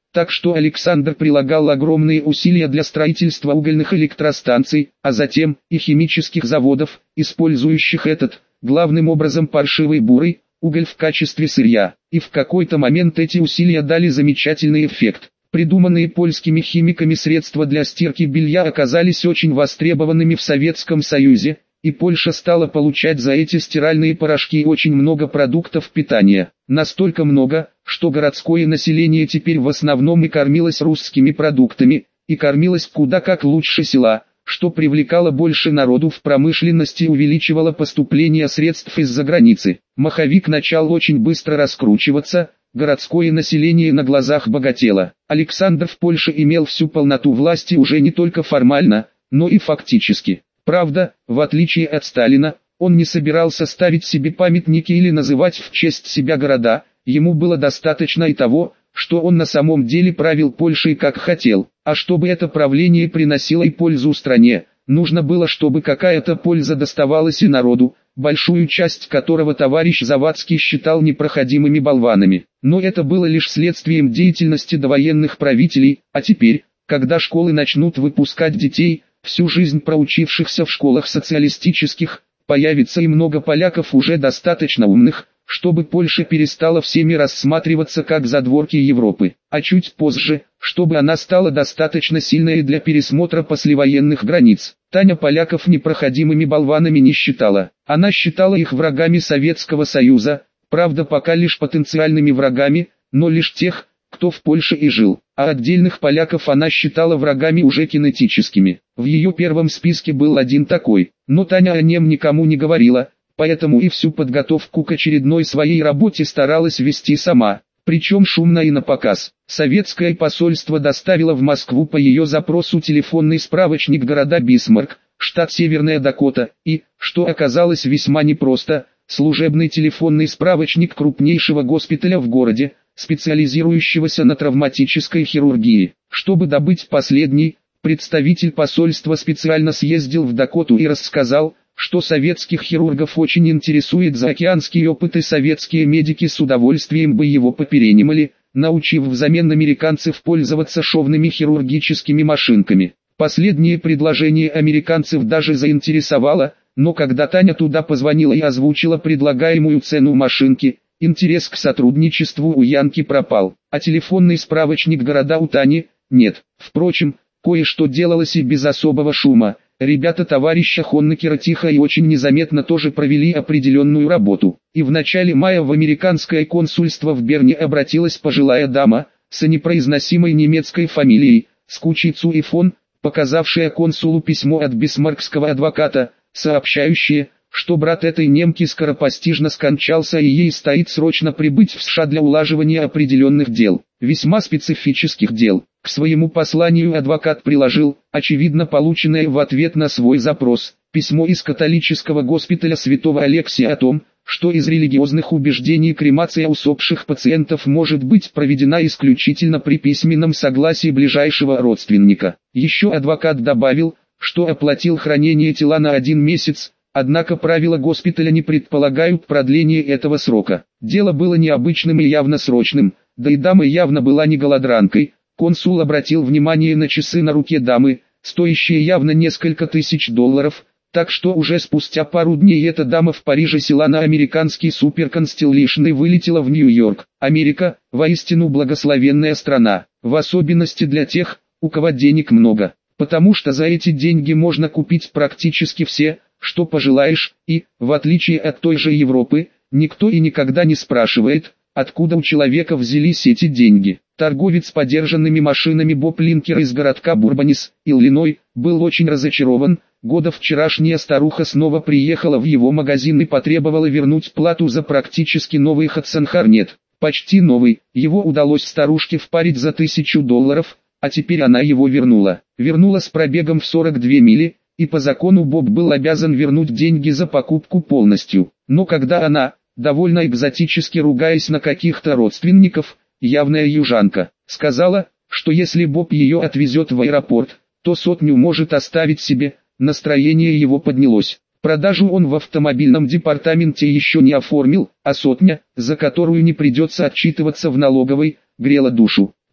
Speaker 1: так что Александр прилагал огромные усилия для строительства угольных электростанций, а затем и химических заводов, использующих этот, главным образом паршивый бурый, уголь в качестве сырья. И в какой-то момент эти усилия дали замечательный эффект. Придуманные польскими химиками средства для стирки белья оказались очень востребованными в Советском Союзе, и Польша стала получать за эти стиральные порошки очень много продуктов питания. Настолько много, что городское население теперь в основном и кормилось русскими продуктами, и кормилось куда как лучше села, что привлекало больше народу в промышленности и увеличивало поступление средств из-за границы. Маховик начал очень быстро раскручиваться, городское население на глазах богатело. Александр в Польше имел всю полноту власти уже не только формально, но и фактически. Правда, в отличие от Сталина, он не собирался ставить себе памятники или называть в честь себя города, ему было достаточно и того, что он на самом деле правил Польшей как хотел, а чтобы это правление приносило и пользу стране, нужно было, чтобы какая-то польза доставалась и народу, большую часть которого товарищ Завадский считал непроходимыми болванами. Но это было лишь следствием деятельности довоенных правителей, а теперь, когда школы начнут выпускать детей, всю жизнь проучившихся в школах социалистических, появится и много поляков уже достаточно умных, чтобы Польша перестала всеми рассматриваться как задворки Европы, а чуть позже, чтобы она стала достаточно сильной для пересмотра послевоенных границ. Таня поляков непроходимыми болванами не считала, она считала их врагами Советского Союза, правда пока лишь потенциальными врагами, но лишь тех, кто в Польше и жил, а отдельных поляков она считала врагами уже кинетическими. В ее первом списке был один такой, но Таня о нем никому не говорила, поэтому и всю подготовку к очередной своей работе старалась вести сама, причем шумно и напоказ. Советское посольство доставило в Москву по ее запросу телефонный справочник города Бисмарк, штат Северная Дакота, и, что оказалось весьма непросто, служебный телефонный справочник крупнейшего госпиталя в городе, специализирующегося на травматической хирургии. Чтобы добыть последний, представитель посольства специально съездил в Дакоту и рассказал, что советских хирургов очень интересует заокеанский опыт и советские медики с удовольствием бы его поперенимали, научив взамен американцев пользоваться шовными хирургическими машинками. Последнее предложение американцев даже заинтересовало, но когда Таня туда позвонила и озвучила предлагаемую цену машинки, интерес к сотрудничеству у Янки пропал, а телефонный справочник города у Тани нет. Впрочем, кое-что делалось и без особого шума. Ребята товарища Хоннекера тихо и очень незаметно тоже провели определенную работу. И в начале мая в американское консульство в Берне обратилась пожилая дама, с непроизносимой немецкой фамилией, с кучей цу и фон, показавшая консулу письмо от бисмаркского адвоката, сообщающее, что брат этой немки скоропостижно скончался и ей стоит срочно прибыть в США для улаживания определенных дел, весьма специфических дел. К своему посланию адвокат приложил, очевидно полученное в ответ на свой запрос, письмо из католического госпиталя Святого Алексия о том, что из религиозных убеждений кремация усопших пациентов может быть проведена исключительно при письменном согласии ближайшего родственника. Еще адвокат добавил, что оплатил хранение тела на 1 месяц, однако правила госпиталя не предполагают продления этого срока. Дело было необычным и явно срочным, да и дама явно была не голодранкой. Консул обратил внимание на часы на руке дамы, стоящие явно несколько тысяч долларов, так что уже спустя пару дней эта дама в Париже села на американский Super Constellation и вылетела в Нью-Йорк. Америка, воистину благословенная страна, в особенности для тех, у кого денег много, потому что за эти деньги можно купить практически все, что пожелаешь, и, в отличие от той же Европы, никто и никогда не спрашивает, откуда у человека взялись эти деньги. Торговец подержанными машинами Боб Линкер из городка Бурбанис, Иллиной, был очень разочарован. Года вчерашняя старуха снова приехала в его магазин и потребовала вернуть плату за практически новый Hudson Hornet. Почти новый, его удалось старушке впарить за $1000, а теперь она его вернула. Вернула с пробегом в 42 мили, и по закону Боб был обязан вернуть деньги за покупку полностью. Но когда она, довольно экзотически ругаясь на каких-то родственников, явная южанка, сказала, что если Боб ее отвезет в аэропорт, то 100 может оставить себе, настроение его поднялось. Продажу он в автомобильном департаменте еще не оформил, а 100, за которую не придется отчитываться в налоговой, грела душу.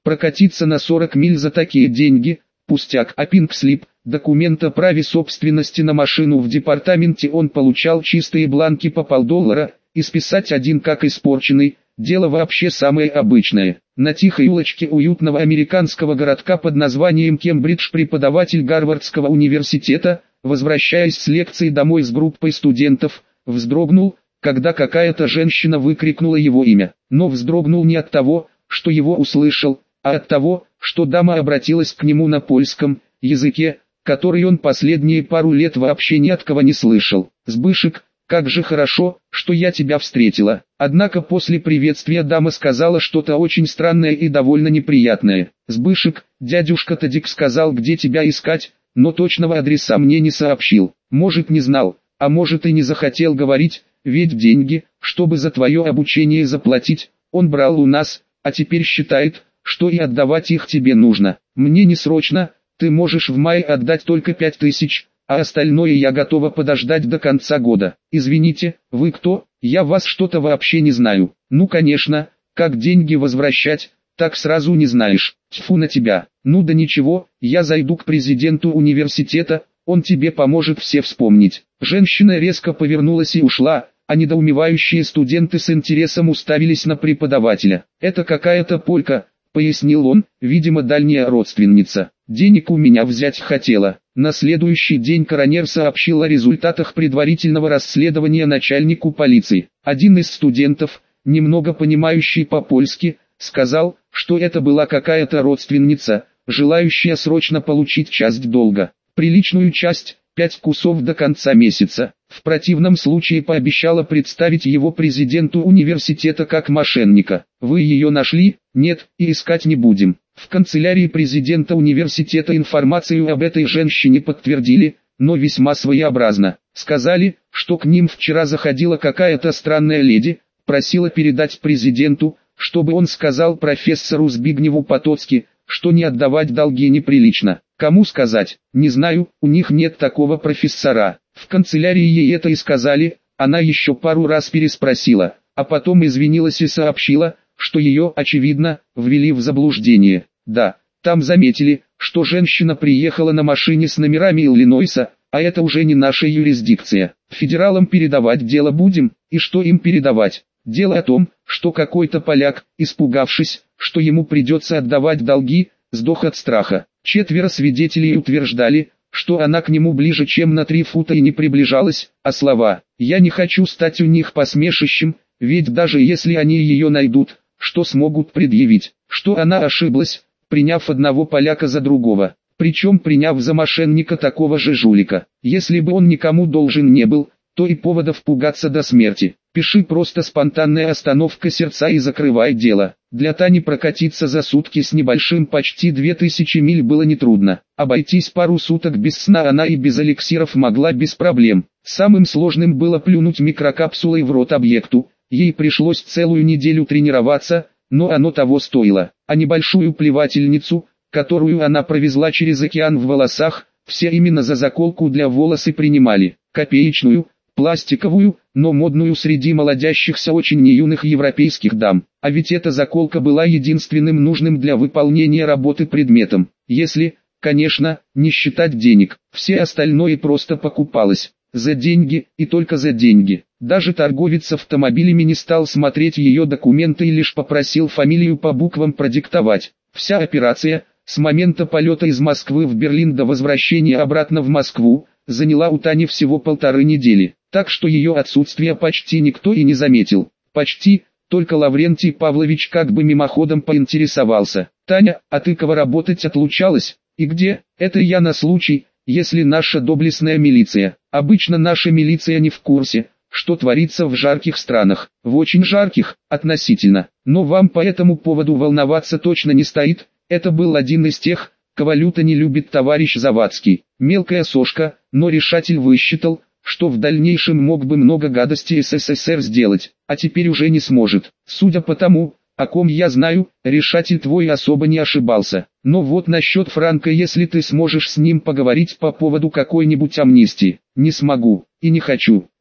Speaker 1: Прокатиться на 40 миль за такие деньги – пустяк. А пинг-слип, документ о праве собственности на машину в департаменте он получал чистые бланки по $1,5, и списать один как испорченный – дело вообще самое обычное. На тихой улочке уютного американского городка под названием Кембридж преподаватель Гарвардского университета, возвращаясь с лекции домой с группой студентов, вздрогнул, когда какая-то женщина выкрикнула его имя. Но вздрогнул не от того, что его услышал, а от того, что дама обратилась к нему на польском языке, который он последние пару лет вообще ни от кого не слышал. «Сбышек, как же хорошо, что я тебя встретила». Однако после приветствия дама сказала что-то очень странное и довольно неприятное. «Сбышек, дядюшка Тадик сказал, где тебя искать, но точного адреса мне не сообщил. Может, не знал, а может и не захотел говорить, ведь деньги, чтобы за твое обучение заплатить, он брал у нас, а теперь считает, что и отдавать их тебе нужно. Мне не срочно, ты можешь в мае отдать только 5000, а остальное я готова подождать до конца года. Извините, вы кто? Я вас что-то вообще не знаю». «Ну конечно, как деньги возвращать, так сразу не знаешь. Тьфу на тебя». «Ну да ничего, я зайду к президенту университета, он тебе поможет все вспомнить». Женщина резко повернулась и ушла, а недоумевающие студенты с интересом уставились на преподавателя. «Это какая-то полька», — пояснил он, видимо дальняя родственница. «Денег у меня взять хотела». На следующий день коронер сообщил о результатах предварительного расследования начальнику полиции. Один из студентов, немного понимающий по-польски, сказал, что это была какая-то родственница, желающая срочно получить часть долга. Приличную часть, 5 кусов до конца месяца. В противном случае пообещала представить его президенту университета как мошенника. «Вы ее нашли?» «Нет, и искать не будем». В канцелярии президента университета информацию об этой женщине подтвердили, но весьма своеобразно. Сказали, что к ним вчера заходила какая-то странная леди, просила передать президенту, чтобы он сказал профессору Збигневу Потоцки, что не отдавать долги неприлично. Кому сказать? Не знаю, у них нет такого профессора. В канцелярии ей это и сказали, она еще пару раз переспросила, а потом извинилась и сообщила, что ее, очевидно, ввели в заблуждение. Да, там заметили, что женщина приехала на машине с номерами Иллинойса, а это уже не наша юрисдикция. Федералам передавать дело будем, и что им передавать? Дело о том, что какой-то поляк, испугавшись, что ему придется отдавать долги, сдох от страха. 4 свидетелей утверждали, что она к нему ближе чем на 3 фута и не приближалась, а слова «я не хочу стать у них посмешищем», ведь даже если они ее найдут, что смогут предъявить, что она ошиблась, приняв одного поляка за другого, причем приняв за мошенника такого же жулика. Если бы он никому должен не был, то и поводов пугаться до смерти. Пиши просто спонтанная остановка сердца и закрывай дело. Для Тани прокатиться за сутки с небольшим почти 2000 миль было нетрудно. Обойтись пару суток без сна она и без эликсиров могла без проблем. Самым сложным было плюнуть микрокапсулой в рот объекту. Ей пришлось целую неделю тренироваться, но оно того стоило. А небольшую плевательницу, которую она провезла через океан в волосах, все именно за заколку для волос и принимали. Копеечную, пластиковую, но модную среди молодящихся очень неюных европейских дам. А ведь эта заколка была единственным нужным для выполнения работы предметом. Если, конечно, не считать денег. Все остальное просто покупалось. За деньги, и только за деньги. Даже торговец автомобилями не стал смотреть ее документы и лишь попросил фамилию по буквам продиктовать. Вся операция, с момента полета из Москвы в Берлин до возвращения обратно в Москву, заняла у Тани всего 1,5 недели. Так что ее отсутствие почти никто и не заметил. Почти, только Лаврентий Павлович как бы мимоходом поинтересовался. «Таня, а ты кого работать отлучалась? И где?» «Это я на случай, если наша доблестная милиция». Обычно наша милиция не в курсе, что творится в жарких странах. В очень жарких, относительно. Но вам по этому поводу волноваться точно не стоит. Это был один из тех, кого люто не любит товарищ Завадский. Мелкая сошка, но решатель высчитал, что в дальнейшем мог бы много гадостей СССР сделать, а теперь уже не сможет. Судя по тому, о ком я знаю, решатель твой особо не ошибался. Но вот насчет Франка, если ты сможешь с ним поговорить по поводу какой-нибудь амнистии. Не смогу, и не хочу.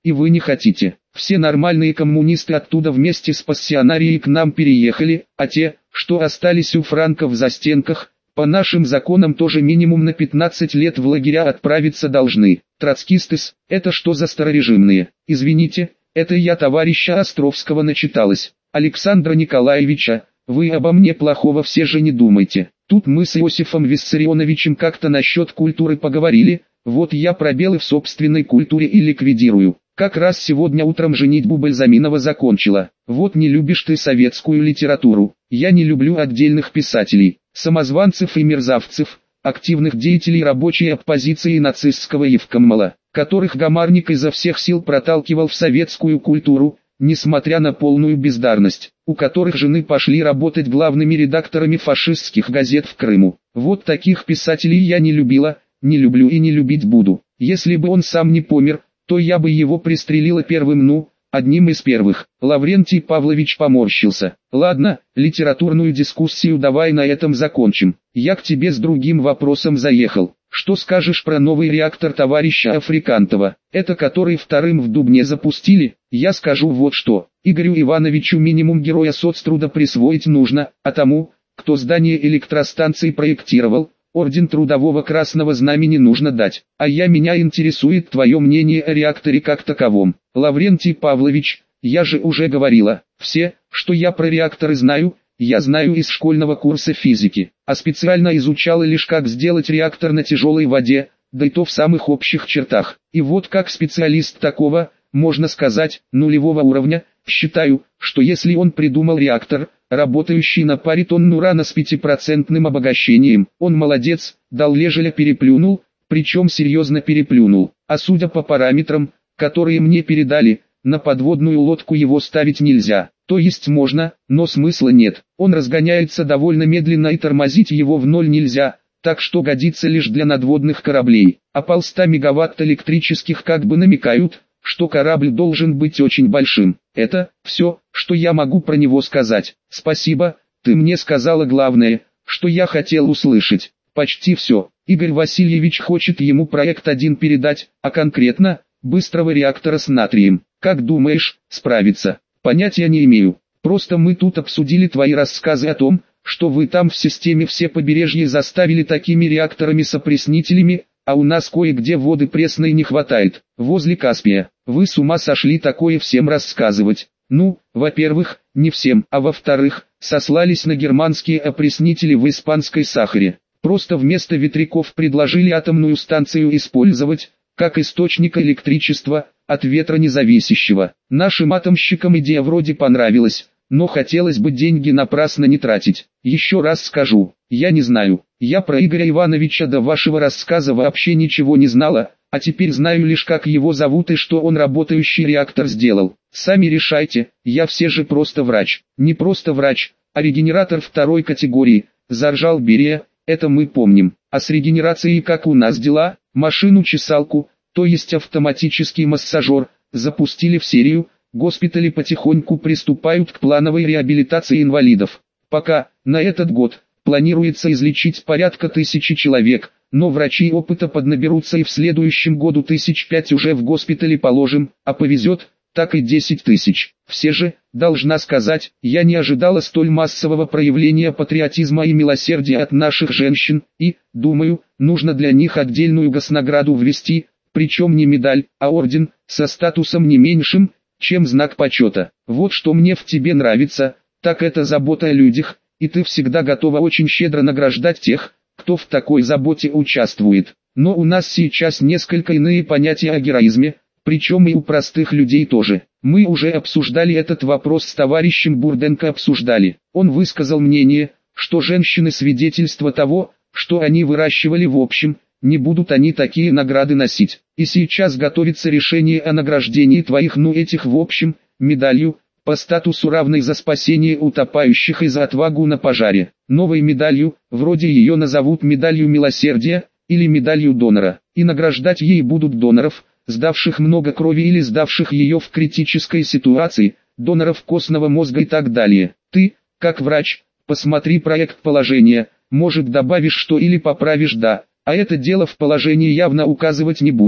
Speaker 1: и вы не хотите. Все нормальные коммунисты оттуда вместе с пассионарией к нам переехали, а те, что остались у франков в застенках, по нашим законам тоже минимум на 15 лет в лагеря отправиться должны. Троцкисты-с, это что за старорежимные? Извините, это я товарища Островского начиталась. Александра Николаевича, вы обо мне плохого все же не думайте. Тут мы с Иосифом Виссарионовичем как-то насчет культуры поговорили, вот я пробелы в собственной культуре и ликвидирую. Как раз сегодня утром женитьбу Бальзаминова закончила. Вот не любишь ты советскую литературу. Я не люблю отдельных писателей, самозванцев и мерзавцев, активных деятелей рабочей оппозиции нацистского Евкоммала, которых Гамарник изо всех сил проталкивал в советскую культуру, несмотря на полную бездарность, у которых жены пошли работать главными редакторами фашистских газет в Крыму. Вот таких писателей я не любила, не люблю и не любить буду. Если бы он сам не помер, то я бы его пристрелила первым, одним из первых. Лаврентий Павлович поморщился. Ладно, литературную дискуссию давай на этом закончим. Я к тебе с другим вопросом заехал. Что скажешь про новый реактор товарища Африкантова? Это который вторым в Дубне запустили? Я скажу вот что. Игорю Ивановичу минимум героя соцтруда присвоить нужно, а тому, кто здание электростанции проектировал, орден Трудового Красного Знамени нужно дать. А меня интересует твое мнение о реакторе как таковом. Лаврентий Павлович, я же уже говорила, все, что я про реакторы знаю, я знаю из школьного курса физики, а специально изучала лишь как сделать реактор на тяжелой воде, да и то в самых общих чертах. И вот как специалист такого, можно сказать, нулевого уровня, считаю, что если он придумал реактор, работающий на паре тонн урана с 5% обогащением, он молодец, дал лежеля переплюнул, причем серьезно переплюнул. А судя по параметрам, которые мне передали, на подводную лодку его ставить нельзя. То есть можно, но смысла нет. Он разгоняется довольно медленно и тормозить его в ноль нельзя, так что годится лишь для надводных кораблей. А 100 мегаватт электрических как бы намекают, что корабль должен быть очень большим. Это все, что я могу про него сказать. Спасибо, ты мне сказала главное, что я хотел услышать. Почти все. Игорь Васильевич хочет ему проект 1 передать, а конкретно, быстрого реактора с натрием. Как думаешь, справится? Понятия не имею. Просто мы тут обсудили твои рассказы о том, что вы там в системе все побережья заставили такими реакторами с опреснителями, а у нас кое-где воды пресной не хватает, возле Каспия. Вы с ума сошли такое всем рассказывать. Ну, во-первых, не всем, а во-вторых, сослались на германские опреснители в испанской Сахаре. Просто вместо ветряков предложили атомную станцию использовать, как источник электричества, от ветра независящего. Нашим атомщикам идея вроде понравилась, но хотелось бы деньги напрасно не тратить. Еще раз скажу, я не знаю, я про Игоря Ивановича до вашего рассказа вообще ничего не знала, а теперь знаю лишь как его зовут и что он работающий реактор сделал. Сами решайте, я все же просто врач. Не просто врач, а регенератор второй категории, заржал Берия, это мы помним. А с регенерацией как у нас дела? Машину-чесалку, то есть автоматический массажер, запустили в серию, госпитали потихоньку приступают к плановой реабилитации инвалидов. Пока, на этот год, планируется излечить порядка 1000 человек, но врачи опыта поднаберутся и в следующем году 5 уже в госпитале положим, а повезет, так и 10 000. Все же, должна сказать, я не ожидала столь массового проявления патриотизма и милосердия от наших женщин, и, думаю, нужно для них отдельную госнаграду ввести, причем не медаль, а орден, со статусом не меньшим, чем знак почета. Вот что мне в тебе нравится, так это забота о людях, и ты всегда готова очень щедро награждать тех, кто в такой заботе участвует. Но у нас сейчас несколько иные понятия о героизме, причем и у простых людей тоже. Мы уже обсуждали этот вопрос с товарищем Бурденко Он высказал мнение, что женщины свидетельство того, что они выращивали в общем, не будут они такие награды носить. И сейчас готовится решение о награждении твоих этих в общем, медалью, по статусу равной за спасение утопающих и за отвагу на пожаре. Новой медалью, вроде ее назовут медалью милосердия, или медалью донора. И награждать ей будут доноров, сдавших много крови или сдавших ее в критической ситуации, доноров костного мозга и так далее. Ты, как врач, посмотри проект положения, может добавишь что или поправишь да, а это дело в положении явно указывать не будем,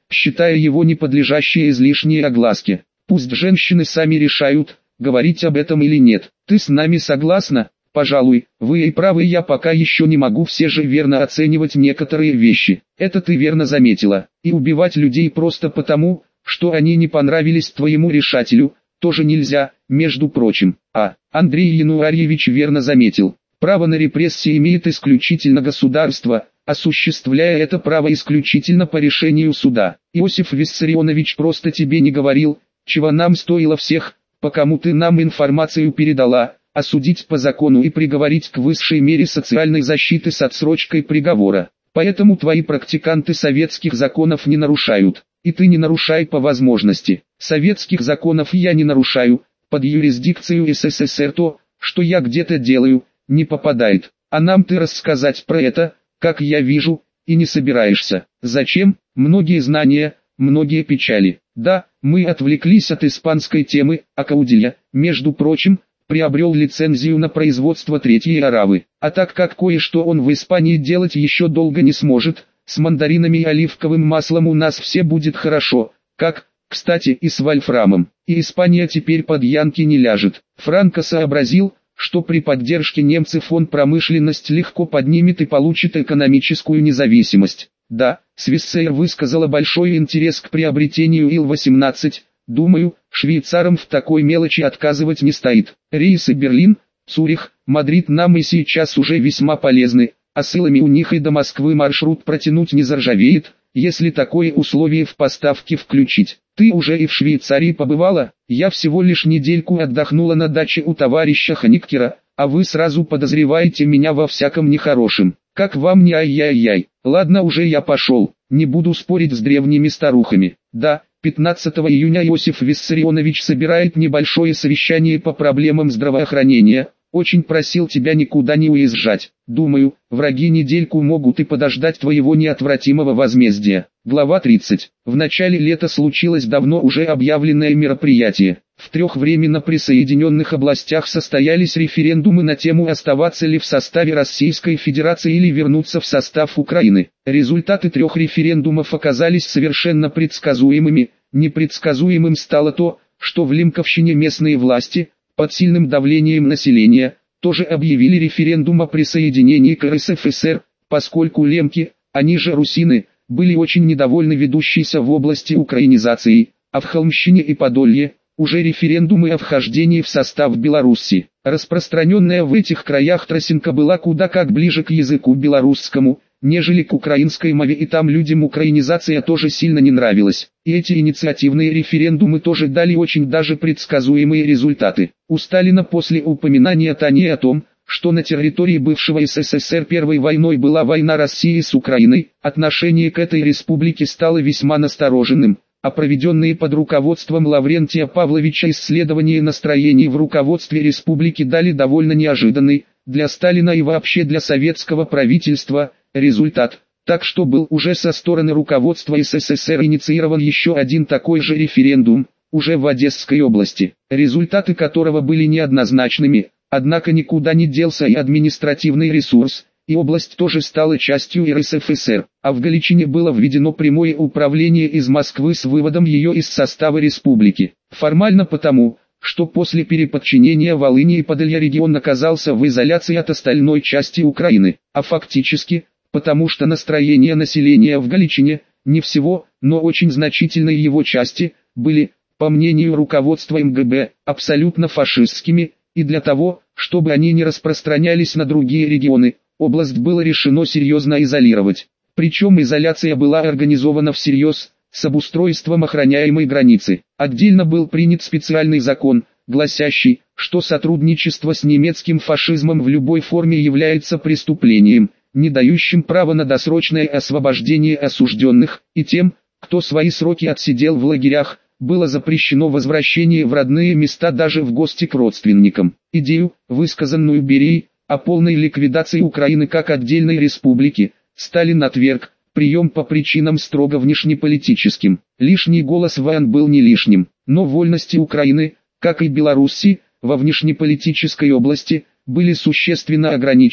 Speaker 1: считая его неподлежащей излишней огласке. Пусть женщины сами решают, говорить об этом или нет. Ты с нами согласна? Пожалуй, вы и правы, я пока еще не могу все же верно оценивать некоторые вещи. Это ты верно заметила. И убивать людей просто потому, что они не понравились твоему решателю, тоже нельзя, между прочим. Андрей Януарьевич верно заметил. Право на репрессии имеет исключительно государство, осуществляя это право исключительно по решению суда. Иосиф Виссарионович просто тебе не говорил, чего нам стоило всех, по кому ты нам информацию передала, осудить по закону и приговорить к высшей мере социальной защиты с отсрочкой приговора. Поэтому твои практиканты советских законов не нарушают, и ты не нарушай по возможности. Советских законов я не нарушаю, под юрисдикцию СССР то, что я где-то делаю, не попадает. А нам ты рассказать про это, как я вижу, и не собираешься. Зачем? Многие знания, многие печали. Да, мы отвлеклись от испанской темы, а Каудилья, между прочим, приобрел лицензию на производство третьей аравы. А так как кое-что он в Испании делать еще долго не сможет, с мандаринами и оливковым маслом у нас все будет хорошо, как, кстати, и с вольфрамом. И Испания теперь под янки не ляжет. Франко сообразил, что при поддержке немцев он промышленность легко поднимет и получит экономическую независимость. Да, Свиссейр высказала большой интерес к приобретению Ил-18, думаю, швейцарам в такой мелочи отказывать не стоит. Рейсы Берлин, Цюрих, Мадрид нам и сейчас уже весьма полезны, а силами у них и до Москвы маршрут протянуть не заржавеет, если такое условие в поставке включить. Ты уже и в Швейцарии побывала? Я всего лишь недельку отдохнула на даче у товарища Ханиккера, а вы сразу подозреваете меня во всяком нехорошем. Как вам не ай-яй-яй? Ладно, уже я пошел, не буду спорить с древними старухами. Да, 15 июня Иосиф Виссарионович собирает небольшое совещание по проблемам здравоохранения. Очень просил тебя никуда не уезжать. Думаю, враги недельку могут и подождать твоего неотвратимого возмездия. Глава 30. В начале лета случилось давно уже объявленное мероприятие. В 3 временно присоединенных областях состоялись референдумы на тему, оставаться ли в составе Российской Федерации или вернуться в состав Украины. Результаты 3 референдумов оказались совершенно предсказуемыми. Непредсказуемым стало то, что в Лемковщине местные власти, под сильным давлением населения, тоже объявили референдум о присоединении к РСФСР, поскольку лемки, они же русины, были очень недовольны ведущейся в области украинизации, а в Холмщине и Подолье, уже референдумы о вхождении в состав Беларуси. Распространенная в этих краях тросинка была куда как ближе к языку белорусскому, нежели к украинской мове, и там людям украинизация тоже сильно не нравилась. И эти инициативные референдумы тоже дали очень даже предсказуемые результаты. У Сталина после упоминания Тани о том, что на территории бывшего СССР первой войной была война России с Украиной, отношение к этой республике стало весьма настороженным, а проведенные под руководством Лаврентия Павловича исследования настроений в руководстве республики дали довольно неожиданный, для Сталина и вообще для советского правительства, результат. Так что был уже со стороны руководства СССР инициирован еще один такой же референдум, уже в Одесской области, результаты которого были неоднозначными, однако никуда не делся и административный ресурс, и область тоже стала частью РСФСР, а в Галичине было введено прямое управление из Москвы с выводом ее из состава республики. Формально потому, что после переподчинения Волыни и Подолья регион оказался в изоляции от остальной части Украины, а фактически, потому что настроения населения в Галичине, не всего, но очень значительной его части, были, по мнению руководства МГБ, абсолютно фашистскими, и для того, чтобы они не распространялись на другие регионы, область было решено серьезно изолировать. Причем изоляция была организована всерьез, с обустройством охраняемой границы. Отдельно был принят специальный закон, гласящий, что сотрудничество с немецким фашизмом в любой форме является преступлением, не дающим права на досрочное освобождение осужденных, и тем, кто свои сроки отсидел в лагерях, было запрещено возвращение в родные места даже в гости к родственникам. Идею, высказанную Берией, о полной ликвидации Украины как отдельной республики, Сталин отверг, прием по причинам строго внешнеполитическим. Лишний голос ВН был не лишним, но вольности Украины, как и Белоруссии, во внешнеполитической области, были существенно ограничены,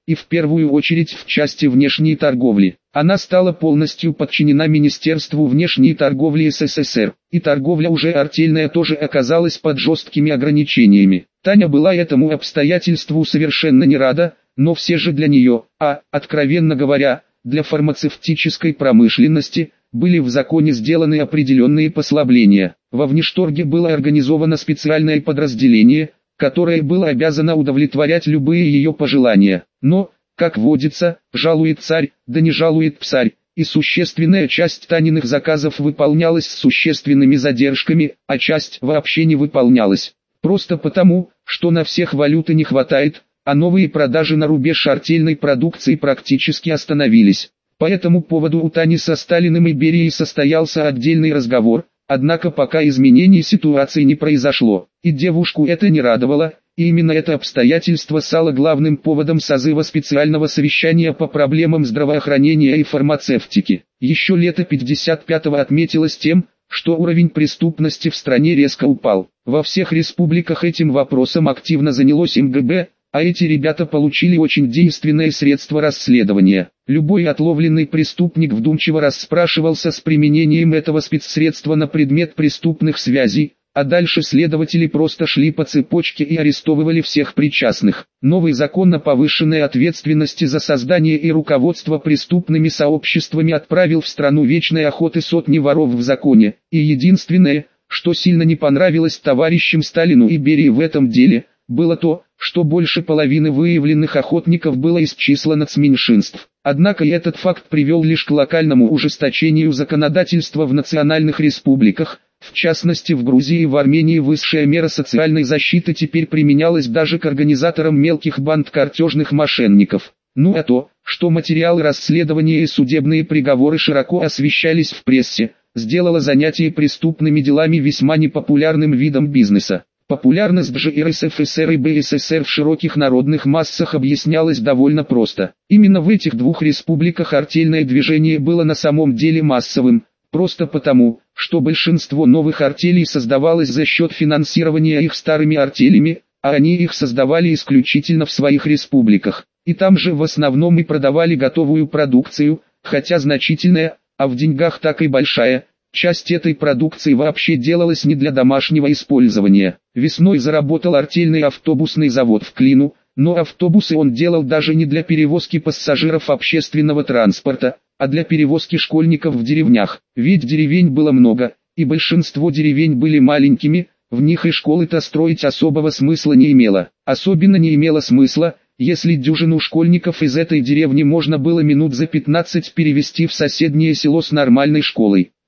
Speaker 1: и в первую очередь в части внешней торговли. Она стала полностью подчинена Министерству внешней торговли СССР, и торговля уже артельная тоже оказалась под жесткими ограничениями. Таня была этому обстоятельству совершенно не рада, но все же для нее, откровенно говоря, для фармацевтической промышленности, были в законе сделаны определенные послабления. Во внешторге было организовано специальное подразделение, которое было обязано удовлетворять любые ее пожелания. Но, как водится, жалует царь, да не жалует псарь, и существенная часть Таниных заказов выполнялась с существенными задержками, а часть вообще не выполнялась. Просто потому, что на всех валюты не хватает, а новые продажи на рубеж артельной продукции практически остановились. По этому поводу у Тани со Сталиным и Берией состоялся отдельный разговор, однако пока изменений ситуации не произошло, и девушку это не радовало, и именно это обстоятельство стало главным поводом созыва специального совещания по проблемам здравоохранения и фармацевтики. Еще лето 55-го отметилось тем, что уровень преступности в стране резко упал. Во всех республиках этим вопросом активно занялось МГБ, а эти ребята получили очень действенное средство расследования. Любой отловленный преступник вдумчиво расспрашивался с применением этого спецсредства на предмет преступных связей, а дальше следователи просто шли по цепочке и арестовывали всех причастных. Новый закон о повышенной ответственности за создание и руководство преступными сообществами отправил в страну вечной охоты сотни воров в законе, и единственное, что сильно не понравилось товарищам Сталину и Берии в этом деле, было то, что больше половины выявленных охотников было из числа нацменьшинств. Однако и этот факт привел лишь к локальному ужесточению законодательства в национальных республиках, в частности в Грузии и в Армении высшая мера социальной защиты теперь применялась даже к организаторам мелких банд картежных мошенников. Ну а то, что материалы расследования и судебные приговоры широко освещались в прессе, сделало занятие преступными делами весьма непопулярным видом бизнеса. Популярность же РСФСР и БССР в широких народных массах объяснялась довольно просто. Именно в этих двух республиках артельное движение было на самом деле массовым, просто потому, что большинство новых артелей создавалось за счет финансирования их старыми артелями, а они их создавали исключительно в своих республиках. И там же в основном и продавали готовую продукцию, хотя значительная, а в деньгах так и большая, часть этой продукции вообще делалась не для домашнего использования. Весной заработал артельный автобусный завод в Клину, но автобусы он делал даже не для перевозки пассажиров общественного транспорта, а для перевозки школьников в деревнях. Ведь деревень было много, и большинство деревень были маленькими, в них и школы-то строить особого смысла не имело. Особенно не имело смысла, если дюжину школьников из этой деревни можно было минут за 15 перевести в соседнее село с нормальной школой.